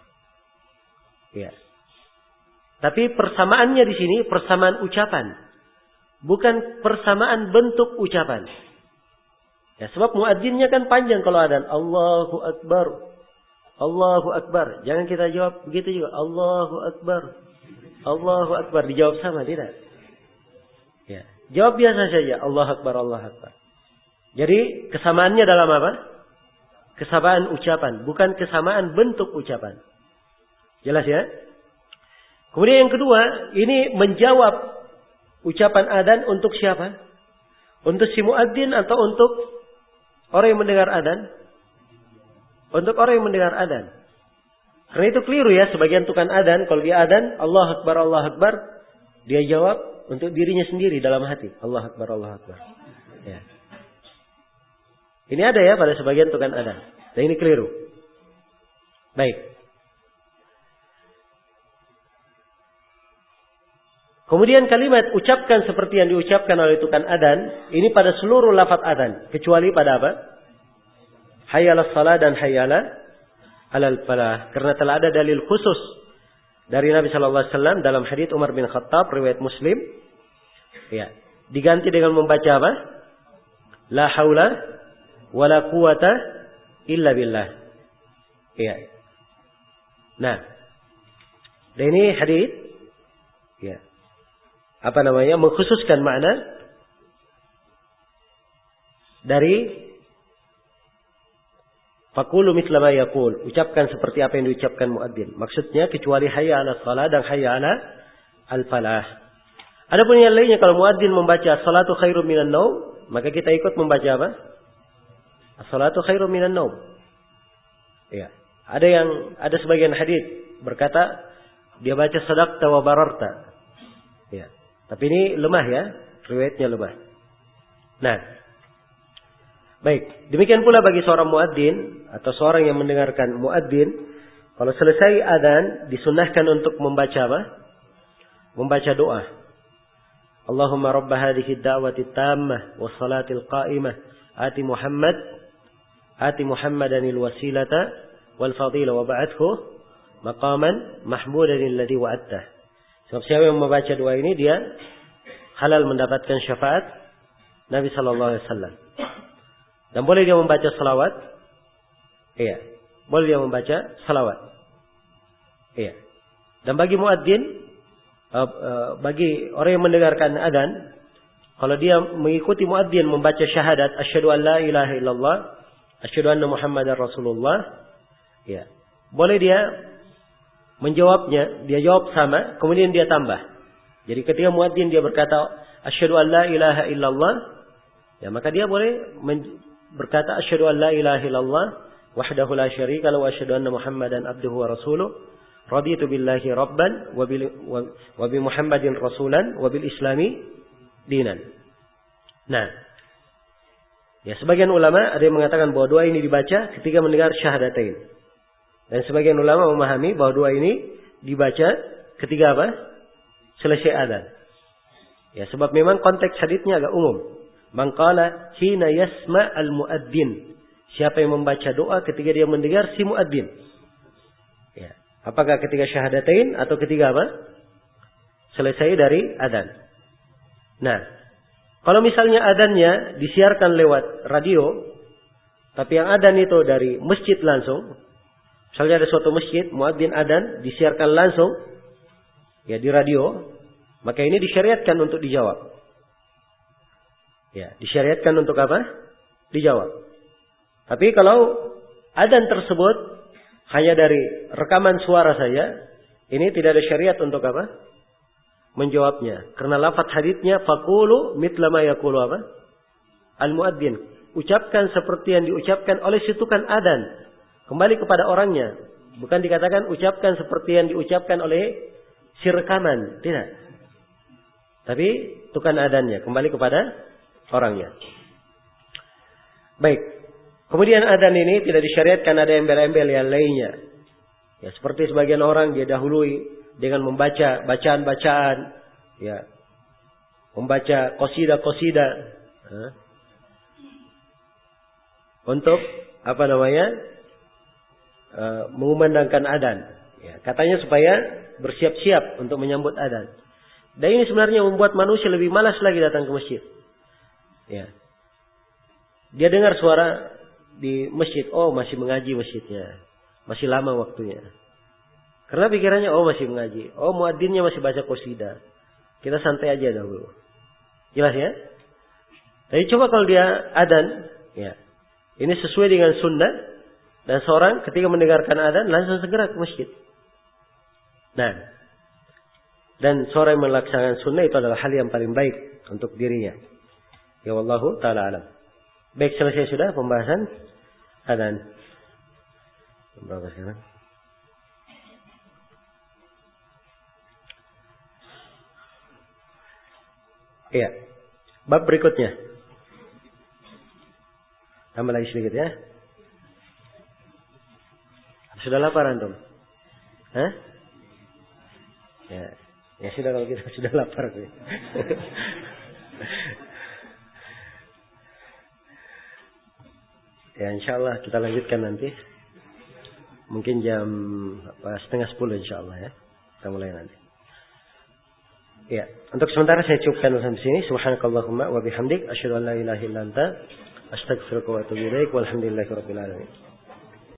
Ya. Tapi persamaannya di sini persamaan ucapan. bukan persamaan bentuk ucapan. Ya, sebab muadzinnya kan panjang kalau adzan, Allahu Akbar. Allahu Akbar. Jangan kita jawab begitu juga, Allahu Akbar. Allahu Akbar dijawab sama, tidak. Ya, jawab biasa saja, Allahu Akbar, Allahu Akbar. Jadi kesamaannya dalam apa? Kesamaan ucapan, bukan kesamaan bentuk ucapan. Jelas ya? Kemudian yang kedua, ini menjawab ucapan adzan untuk siapa? Untuk si muadzin atau untuk orang yang mendengar adzan? Untuk orang yang mendengar adzan. Karena itu keliru ya, sebagian tukang adzan kalau dia adzan, Allahu Akbar, Allahu Akbar, dia jawab untuk dirinya sendiri dalam hati, Allahu Akbar, Allahu Akbar. Ya. Ini ada ya pada sebagian tukang adzan. Dan ini keliru. Baik. Kemudian kalimat ucapkan seperti yang diucapkan oleh tukang adzan, ini pada seluruh lafaz adzan, kecuali pada apa? Hayya 'alas shalah dan hayya 'alal falah. Karena telah ada dalil khusus dari Nabi sallallahu alaihi wasallam dalam hadits Umar bin Khattab riwayat Muslim. Ya, diganti dengan membaca apa? La haula wala quwata illa billah. Ya. Nah, dan ini hadits ya. Apa namanya? Mengkhususkan makna dari Faqulu mithla ma yaqul, ucapkan seperti apa yang diucapkan muadzin. Maksudnya kecuali hayya 'alas shalah dan hayya 'alal falah. Adapun yang lainnya kalau muadzin membaca salatu khairum minan naum, maka kita ikut membaca apa? As-salatu khairum minan naum. Ya. Ada sebagian hadis berkata dia baca sadaqta wa bararta. Ya. Tapi ini lemah ya, riwayatnya lemah. Nah, baik, demikian pula bagi seorang muadzin atau seorang yang mendengarkan muadzin, kalau selesai adzan disunnahkan untuk membaca apa? Membaca doa. Allahumma rabb hadhihi ad-da'wati tammah was salatil qa'imah ati Muhammadanil wasilata wal fadila wa ba'athu maqaman mahmudan alladhi wa'adtah. Sebab siapa yang membaca doa ini dia halal mendapatkan syafaat Nabi sallallahu alaihi wasallam. Dan boleh dia membaca salawat? Iya. Boleh dia membaca salawat? Iya. Dan bagi muadzin, bagi orang yang mendengarkan adzan, kalau dia mengikuti muadzin membaca syahadat asyhadu an la ilaha illallah, asyhadu anna Muhammadar Rasulullah, ya. Boleh dia menjawabnya, dia jawab sama, kemudian dia tambah. Jadi ketika muadzin dia berkata asyhadu an la ilaha illallah, ya maka dia boleh berkata asyhadu an la ilaha illallah wahdahu la syarika lahu wa asyhadu anna Muhammadan abduhu wa rasuluh raditu billahi rabban wa bi Muhammadin rasulan wa bil islami dinan. Nah, ya sebagian ulama ada yang mengatakan bahwa doa ini dibaca ketika mendengar syahadatain. Dan sebagian ulama memahami bahwa doa ini dibaca ketika apa? Selesai adzan. Ya, sebab memang konteks hadisnya agak umum. Man qala hina yasma al-muadzin. Siapa yang membaca doa ketika dia mendengar si muadzin. Ya. Apakah ketika syahadatain atau ketika apa? Selesai dari adzan. Nah, kalau misalnya adzannya disiarkan lewat radio, tapi yang adzan itu dari masjid langsung, misalnya ada suatu masjid, muadzin adzan disiarkan langsung ya di radio, maka ini disyariatkan untuk dijawab. Ya, disyariatkan untuk apa? Dijawab. Tapi kalau adzan tersebut hanya dari rekaman suara saja, ini tidak ada syariat untuk apa? Menjawabnya. Karena lafaz haditsnya faqulu mithla ma yaqulu apa? Al-muadzin. Ucapkan seperti yang diucapkan oleh si tukang adzan. Kembali kepada orangnya. Bukan dikatakan ucapkan seperti yang diucapkan oleh si rekaman. Tidak. Tapi tukang adzannya. Kembali kepada orangnya. Baik. Kemudian adzan ini tidak disyariatkan ada embel-embel yang lainnya. Ya, seperti sebagian orang dia dahului dengan membaca bacaan-bacaan, ya. Membaca qasidah-qasidah. Untuk apa namanya? Mengumandangkan adzan. Ya, katanya supaya bersiap-siap untuk menyambut adzan. Dan ini sebenarnya membuat manusia lebih malas lagi datang ke masjid. Ya. Dia dengar suara di masjid, oh masih mengaji masjidnya. Masih lama waktunya. Karena pikirannya, oh masih mengaji. Oh muadzinnya masih baca qasidah. Kita santai aja dahulu. Jelas ya? Tapi coba kalau dia adzan, ya. Ini sesuai dengan sunnah. Dan seorang ketika mendengarkan adzan langsung segera ke masjid. Nah. Dan seorang yang melaksanakan sunnah itu adalah hal yang paling baik untuk dirinya. Ya wallahu ta'ala alam. Baik, selesai sudah pembahasan adzan. Berapa sekarang? Iya. Bab berikutnya. Tambah lagi sedikit ya. Sudah lapar antum? Hah? Ya. Ya sudah kalau kita sudah lapar. Ya insyaallah kita lanjutkan nanti. Mungkin jam 9:30 insyaallah ya. Kita mulai nanti. Ya, untuk sementara saya cukupkan sampai sini. Subhanakallahumma wa bihamdik asyhadu an la ilaha illa anta astaghfiruka wa atubu ilaik. Walhamdulillahirabbil alamin.